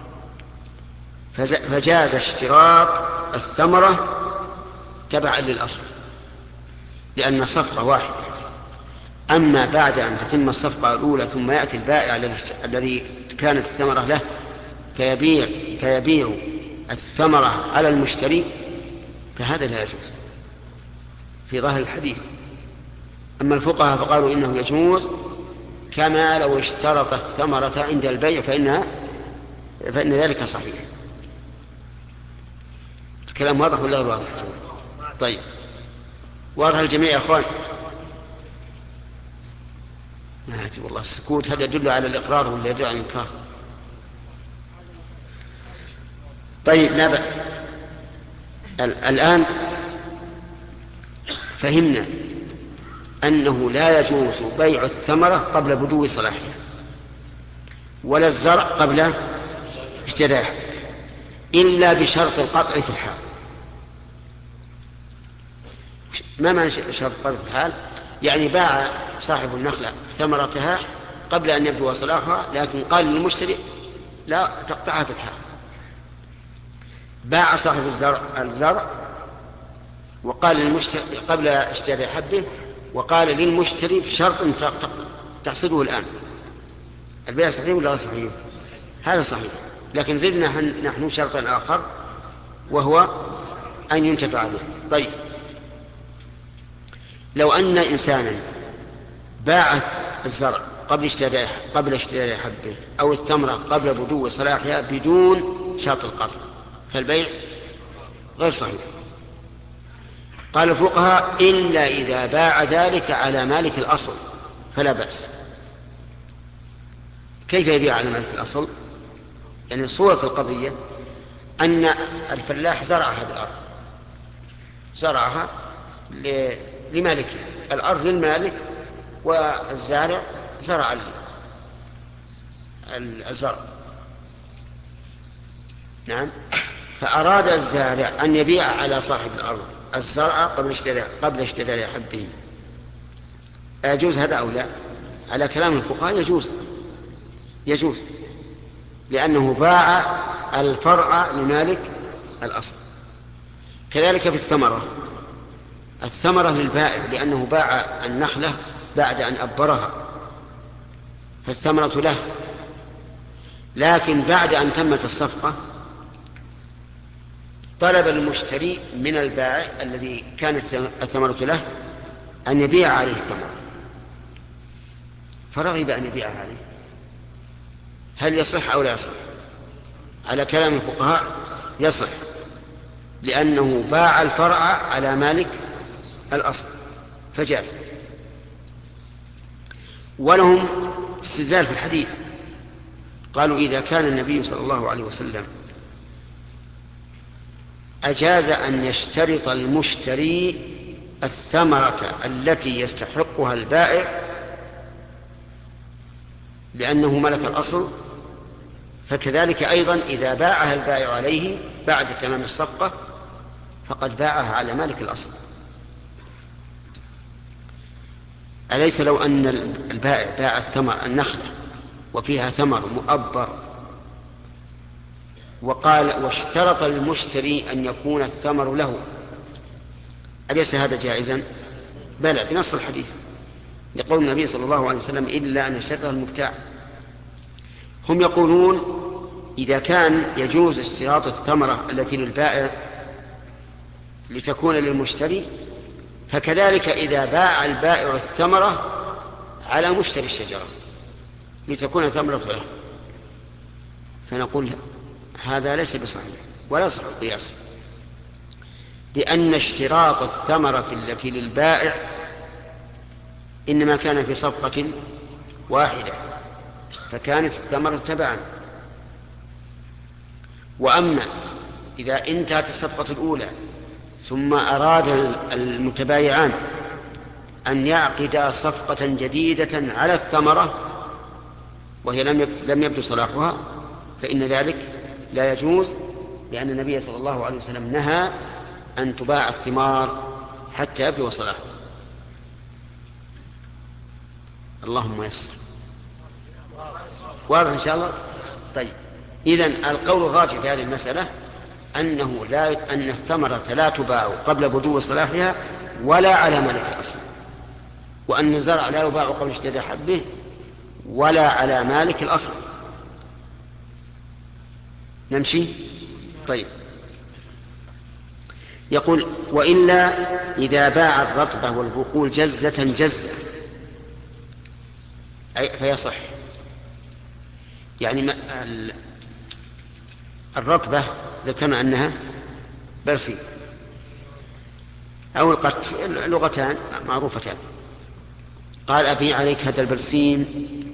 فجاز اشتراط الثمرة تبعا للأصل لأن الصفقة واحدة. أما بعد أن تتم الصفقة الأولى ثم يأتي البائع الذي كانت الثمرة له فيبيع, فيبيع الثمرة على المشتري، فهذا لا يجوز في ظاهر الحديث. أما الفقهاء فقالوا إنه يجوز كما لو اشترط الثمرة عند البيع فإنها فإن ذلك صحيح. الكلام واضح ولا غير واضح؟ طيب واضح الجميع يا أخوان؟ ما أعتبر والله السكوت هذا يدل على الإقرار ولا يدل على الإنكار؟ طيب لا بأس. الآن فهمنا أنه لا يجوز بيع الثمرة قبل بدو صلاحها ولا الزرع قبل اشتراحه إلا بشرط القطع في الحال. ما معنى شرط القطع في الحال؟ يعني باع صاحب النخلة ثمرتها قبل أن يبدو صلاحها، لكن قال للمشتري لا تقطعها في الحال. باع صاحب الزرع الزرع وقال للمشتري قبل اشتراء حبه، وقال للمشتري بشرط تحصده الآن. البيع صحيح ولا غير صحيح؟ هذا صحيح، لكن زدنا نحن شرطا آخر وهو أن ينتفع به. طيب لو أن إنسانا باع الزرع قبل اشتراء قبل اشتراء حبه أو الثمرة قبل بدو صلاحها بدون شرط القطع فالبيع غير صحيح. قال الفقهاء إلا إذا باع ذلك على مالك الأصل فلا بأس. كيف يبيع على مالك الأصل؟ يعني صورة القضية أن الفلاح زرع هذه الأرض، زرعها لمالكه، الأرض للمالك والزارع زرع الزرع. نعم. فأراد الزارع أن يبيع على صاحب الأرض الزرع قبل اشتراء قبل اشتراء حبه، يجوز هذا أو لا؟ على كلام الفقهاء يجوز، يجوز لأنه باع الفرع لمالك الأصل. كذلك في الثمرة، الثمرة للبائع لأنه باع النخلة بعد أن أبرها فالثمرة له، لكن بعد أن تمت الصفقة طلب المشتري من البائع الذي كانت الثمرة له أن يبيع عليه الثمرة، فرغب أن يبيعها عليه. هل يصح أو لا يصح؟ على كلام الفقهاء يصح، لأنه باع الفرع على مالك الأصل فجاز. ولهم استدلال في الحديث، قالوا إذا كان النبي صلى الله عليه وسلم أجاز أن يشترط المشتري الثمرة التي يستحقها البائع لأنه ملك الأصل، فكذلك أيضا إذا باعها البائع عليه بعد تمام الصفقة فقد باعها على مالك الأصل. أليس لو أن البائع باع الثمر النخلة وفيها ثمر مؤبر وقال واشترط المشتري أن يكون الثمر له، أليس هذا جائزا؟ بلى، بنص الحديث يقول النبي صلى الله عليه وسلم إلا أن يشترط المبتاع. هم يقولون إذا كان يجوز اشتراط الثمرة التي للبائع لتكون للمشتري، فكذلك إذا باع البائع الثمرة على مشتري الشجرة لتكون ثمرة له، فنقول هذا ليس بصحيح ولا يصح القياس، لأن اشتراط الثمرة التي للبائع إنما كان في صفقة واحدة فكانت الثمرة تبعا. وأما إذا انتهت الصفقة الأولى ثم أراد المتبايعان أن يعقدا صفقة جديدة على الثمرة وهي لم يبدو صلاحها فإن ذلك لا يجوز، لأن النبي صلى الله عليه وسلم نهى أن تباع الثمار حتى يبدو صلاحها. اللهم يسر. واضح إن شاء الله؟ طيب، إذن القول الراجح في هذه المسألة أنه لا أن الثمرة لا تباع قبل بدو صلاحها ولا على مالك الأصل، وأن الزرع لا يباع قبل اشتداد حبه ولا على مالك الأصل. نمشي؟ طيب، يقول وإلا إذا باع الرطبة والبقول جزة جزة أي فيصح. يعني الرطبة ذكرنا أنها برسي أو القت، لغتان معروفتان. قال أبيع عليك هذا البرسين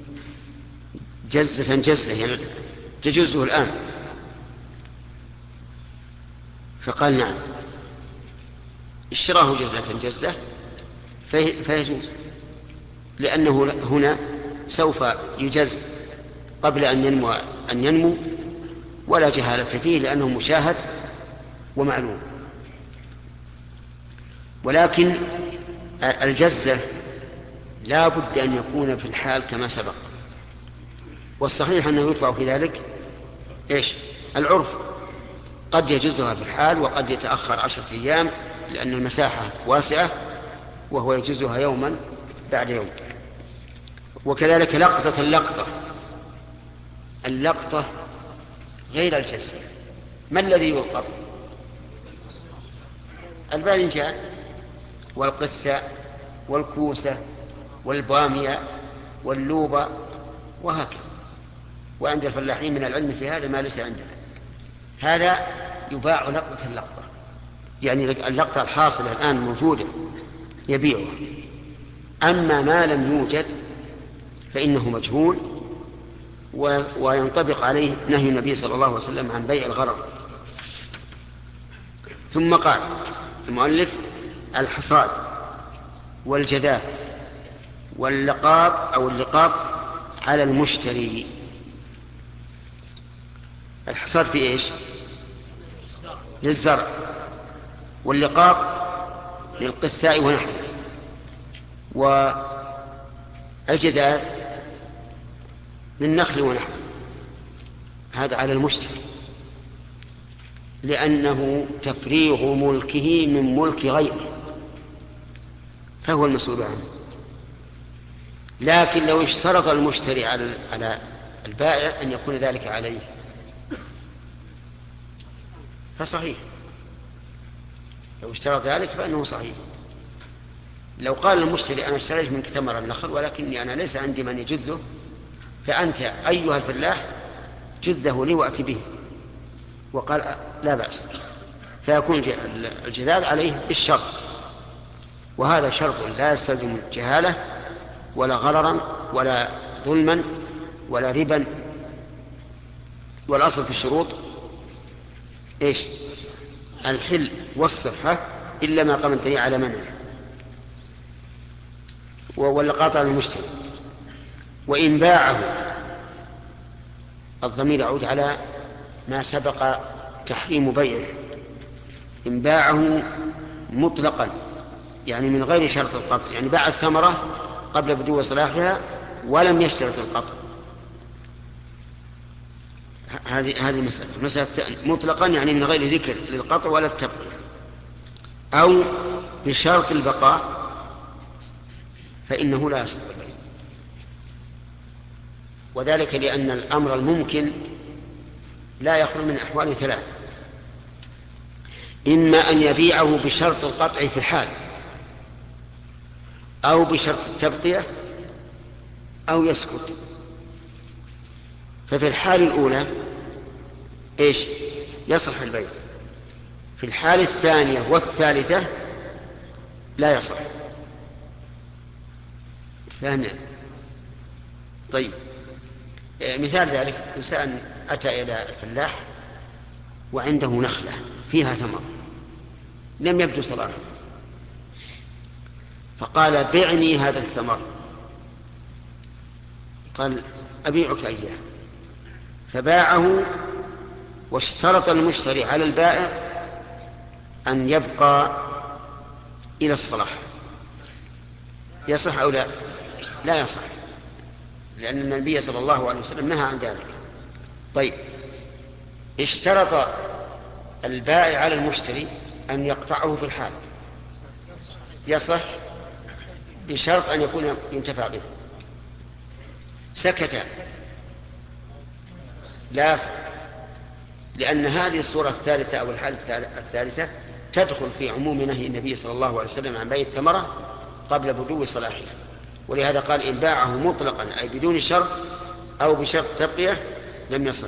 جزة جزة يعني تجزه الآن، فقال نعم، اشتراه جزة جزة فيجوز، لأنه هنا سوف يجز قبل أن ينمو أن ينمو ولا جهالة فيه لأنه مشاهد ومعلوم. ولكن الجزة لا بد أن يكون في الحال كما سبق، والصحيح أنه يطبع في ذلك إيش؟ العرف، قد يجزها في الحال وقد يتأخر عشرة أيام لأن المساحة واسعة وهو يجزها يوما بعد يوم. وكذلك لقطة اللقطة، اللقطة غير الجزة. ما الذي يلقط؟ الباذنجان والقثة والكوسة والبامية واللوبة وهكذا. وعند الفلاحين من العلم في هذا ما ليس عندنا، هذا يباع لقطة اللقطة، يعني اللقطة الحاصلة الآن موجودة يبيعها. أما ما لم يوجد فإنه مجهول وينطبق عليه نهي النبي صلى الله عليه وسلم عن بيع الغرر. ثم قال المؤلف الحصاد والجذاذ واللقاط أو اللقاط على المشتري. الحصاد في إيش؟ للزرع، واللقاط للقثاء ونحوه، والجذاذ للنخل ونحوه، هذا على المشتري. لأنه تفريغ ملكه من ملك غيره، فهو المسؤول عنه. لكن لو اشترط المشتري على البائع أن يكون ذلك عليه فصحيح، لو اشترط ذلك فإنه صحيح. لو قال المشتري أنا اشتريت منك ثمر النخل ولكني أنا ليس عندي من يجذه، فأنت أيها الفلاح جذه لي وأتي به، وقال لا بأس، فيكون الجذاذ عليه بالشرط، وهذا شرط لا يستلزم جهالة ولا غررا ولا ظلما ولا ربا. والأصل في الشروط إيش؟ الحل والصحة إلا ما قام الدليل على منعه ولا قاطع المشتري. وإن باعه، الضمير يعود على ما سبق تحريم بيعه. إن باعه مطلقا يعني من غير شرط القطع، يعني باع الثمرة قبل بدو صلاحها ولم يشترط القطع، هذه هذه مسألة. المسألة الثانية مطلقا يعني من غير ذكر للقطع ولا التبقية، أو بشرط البقاء، فإنه لا يصح البيع، وذلك لأن الأمر الممكن لا يخلو من أحوال ثلاث: إما أن يبيعه بشرط القطع في الحال، أو بشرط التبقية، أو يسكت. ففي الحال الأولى إيش؟ يصح البيع. في الحال الثانية والثالثة لا يصح. فهمنا؟ طيب، مثال ذلك: إنسان أتى إلى الفلاح وعنده نخلة فيها ثمر لم يبدو صلاحه، فقال بعني هذا الثمر، قال أبيعك إياه، فباعه، واشترط المشتري على البائع أن يبقى إلى الصلاح. يصح أو لا؟ لا يصح، لأن النبي صلى الله عليه وسلم نهى عن ذلك. طيب، اشترط البائع على المشتري أن يقطعه في الحال، يصح بشرط أن يكون ينتفع به. سكت، لا يصح، لأن هذه الصورة الثالثة أو الحالة الثالثة تدخل في عموم نهي النبي صلى الله عليه وسلم عن بيع الثمرة قبل بدو صلاحها، ولهذا قال إن باعه مطلقا أي بدون شرط أو بشرط تبقية لم يصح.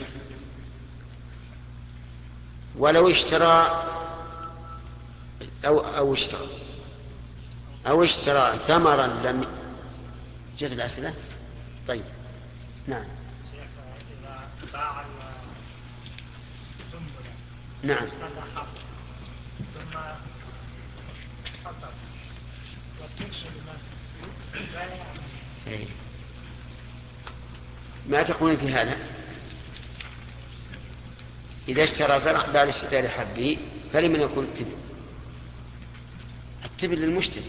ولو اشترى أو أو اشترى أو اشترى ثمرا لم جت الأسئلة. طيب، نعم نعم ما تقولون في هذا؟ إذا اشترى زرع بعد اشتراء حبه فلمن يكون التبن؟ التبن للمشتري،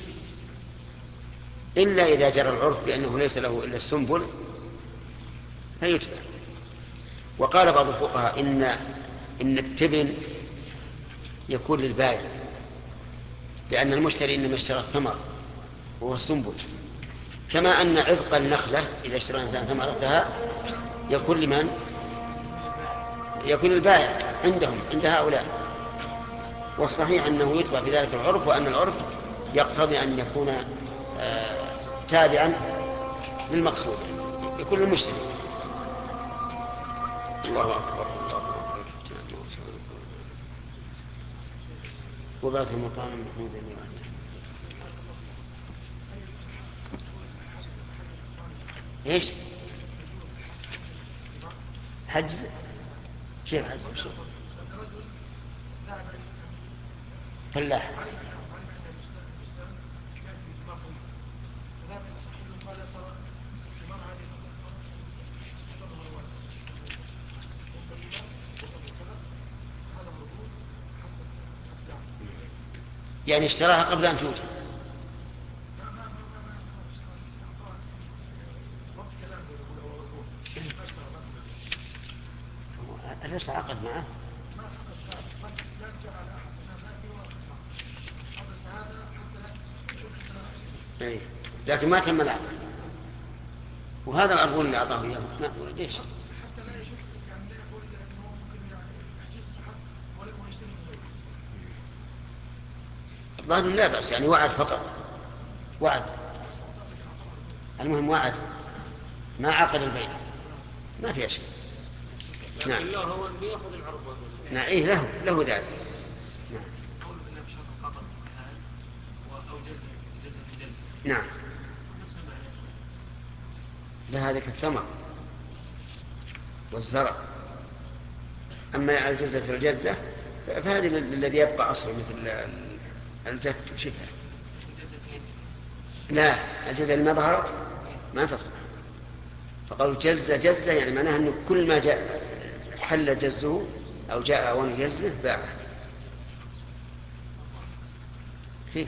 إلا إذا جرى العرف بأنه ليس له إلا السنبل فيتبع. وقال بعض الفقهاء إن إن التبن يكون للبائع، لأن المشتري إنما اشترى الثمر وهو السنبل، كما أن عذق النخلة إذا اشترى الإنسان ثمرتها يكون لمن؟ يكون البائع عندهم عند هؤلاء. والصحيح أنه يتبع في ذلك العرف، وأن العرف يقتضي أن يكون آه تابعا للمقصود، يكون المشتري. الله أكبر، الله أكبر. وبعث مقام محمود وعد. ايش؟ حجز؟ كيف حجز؟ فلاح. يعني اشتراها قبل أن توجد. أليس عقد معه؟ إيه. لكن ما تم العقد، وهذا العربون اللي أعطاه إياه ما ليش؟
حتى لا يشك يعني لا يقول انه ممكن يعني يحجز حد ولا هو يشتري منه.
الظاهر لا بأس، يعني وعد فقط، وعد، المهم وعد، ما عقد البيع، ما فيها شيء. نعم.
لكن لا هو اللي ياخذ العربون.
نعم إيه له له ذلك. نعم.
قول بالله بشرط قطع الحال او جزء جزء جزء.
نعم.
نفس المعنى.
لا هذا كالثمر والزرع، أما الجزة في الجزة فهذه الذي يبقى أصلا مثل الزك وشبهه. لا الجزة اللي ما ظهرت ما تصلح، فقالوا جزة جزة يعني معناها أنه كل ما جاء حل جزه أو جاء أوان جزه باعه. كيف؟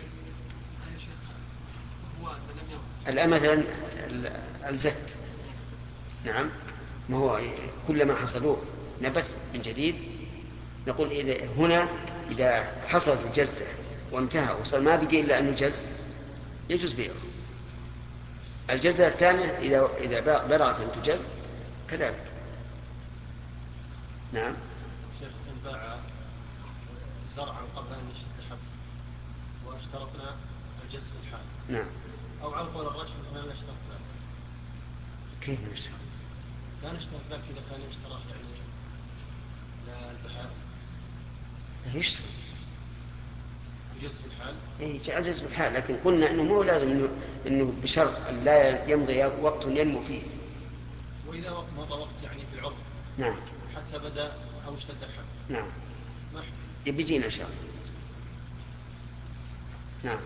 الآن مثلا الزت، نعم، ما هو كلما حصلوه نبت من جديد، نقول إذا هنا إذا حصلت الجزة وانتهى وصل ما بقي إلا أن يجز يجوز بيعه. الجزة الثانية إذا إذا بلغت أن تجز كذلك. نعم.
شيخ إن باع زرعا قبل أن يشتري الحب واشترطنا الجز في الحال.
نعم.
أو على قول الرجل أننا نشترط ذلك.
كيف نشترط؟
لا نشترط ذلك إذا كان اشتراط يعني لا البحار.
لا يشترط.
الجز في الحال.
إيه جاء الجز في الحال، لكن قلنا إنه مو لازم إنه إنه بشرط أن لا يمضي وقت ينمو فيه.
وإذا وقت مضى وقت يعني في العرض.
نعم.
حتى بدأ أو اشتد الحب.
نعم.
ما
يبيجينا إن شاء الله. نعم.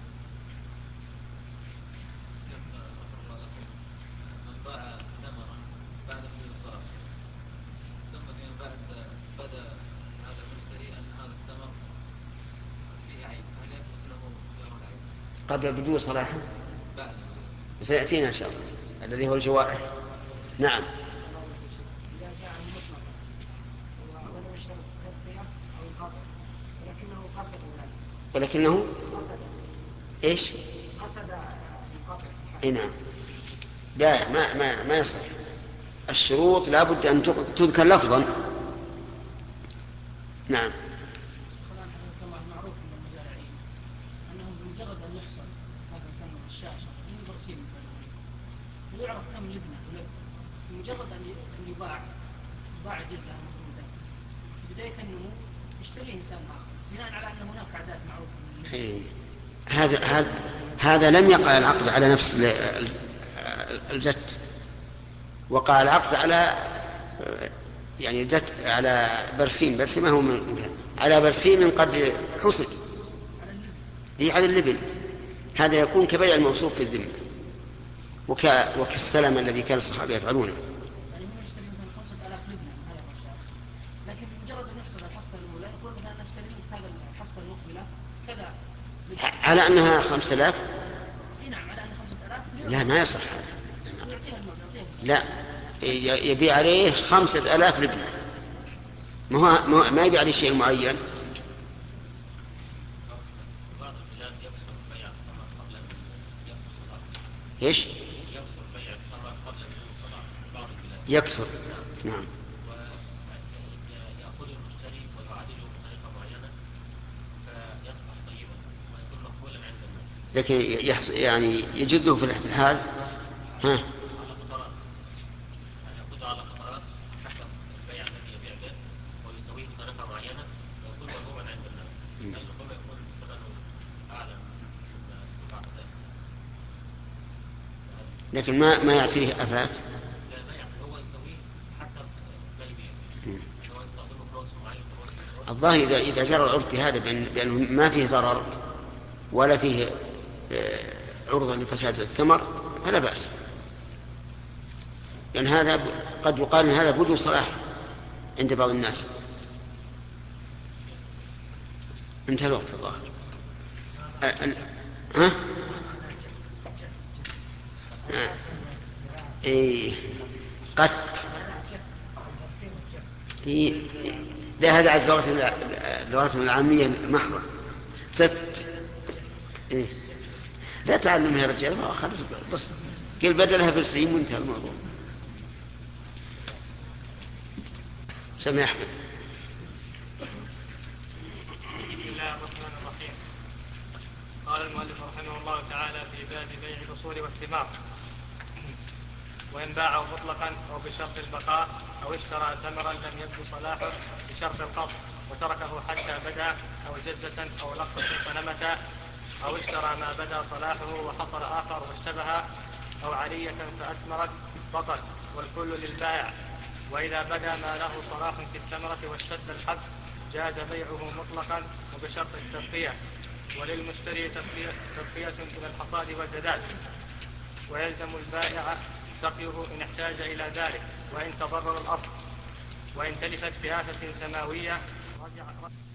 من باع ثمرا بعد حلول الصلاة ثم بعد بدا هذا المشتري أن هذا الثمر فيه عيب، هل يثبت له دار العيب؟
قبل بدو صلاحه
بعد
سيأتينا إن شاء الله الذي هو الجوائح. نعم. ولكنه ايش؟
قصد القطع.
اي نعم. لا ما ما ما يصح. الشروط لا بد ان تذكر لفظا. نعم.
معروف من المزارعين انهم بمجرد ان يحصل هذا الثمن الشاشه من برسيم ويعرف كم لبنه بمجرد ان يباع باع جزء مفروضا بدايه النمو يشتريه انسان اخر بناء على ان هناك اعداد معروفه.
إيه. هذا هذا هذا لم يقع العقد على نفس الجت، وقع العقد على يعني جت على برسيم، برسيم ما هو من على برسيم قد حصل هي على اللبن. هذا يكون كبيع الموصوف في الذمه وك وكالسلم الذي كان الصحابه يفعلونه.
يعني هم يشتري مثلا خمسة آلاف لبنه من هذا الرشاد، لكن بمجرد ان يحصل الحصه الاولى يقول مثلا نشتري منك هذا الحصه المقبله كذا
على أنها خمسة آلاف.
نعم على أن خمسة آلاف.
لا ما يصح هذا. لا يبيع عليه خمسة آلاف لبنة، ما هو ما يبيع عليه شيء معين. ايش؟ يكثر. نعم. لكن يحص... يعني يجده في الحال. ها.
على فترات، يعني يأخذ على فترات حسب البيع الذي يبيع به ويسويه بطريقة معينة ويكون مطلوبا عند الناس. يعني ربما يكون الثمن أعلى من بعض.
لكن ما ما يعطيه آفات.
لا ما يعطيه، هو يسويه حسب ما يبيع. هو يستخدمه فلوس معين.
الظاهر إذا إذا جرى العرف بهذا بأن بأنه ما فيه ضرر ولا فيه عرضة لفساد الثمر فلا بأس، لأن يعني هذا قد يقال أن هذا بدو صلاح عند بعض الناس. انتهى الوقت الظاهر. ها؟ إيه قط. إيه لا هذا على لغتنا العامية محضة. ست إيه؟ لا تعلمها يا رجال، ما خلص بس قل بدلها بالسين وانتهى الموضوع. سمع أحمد.
بسم الله الرحمن الرحيم. قال المؤلف رحمه الله تعالى في باب بيع الأصول والثمار: وإن باعه مطلقا أو بشرط البقاء أو اشترى ثمرا لم يبدو صلاحه بشرط القبض وتركه حتى بدا أو جزة أو لقطة فنمت، أو اشترى ما بدا صلاحه وحصل آخر واشتبه، أو علية فأثمرت بطل، والكل للبائع. وإذا بدا ما له صلاح في الثمرة واشتد الحب جاز بيعه مطلقا وبشرط التبقية، وللمشتري تبقية إلى الحصاد والجداد، ويلزم البائع سقيه إن احتاج إلى ذلك وإن تضرر الأصل. وإن تلفت بآفة سماوية رجع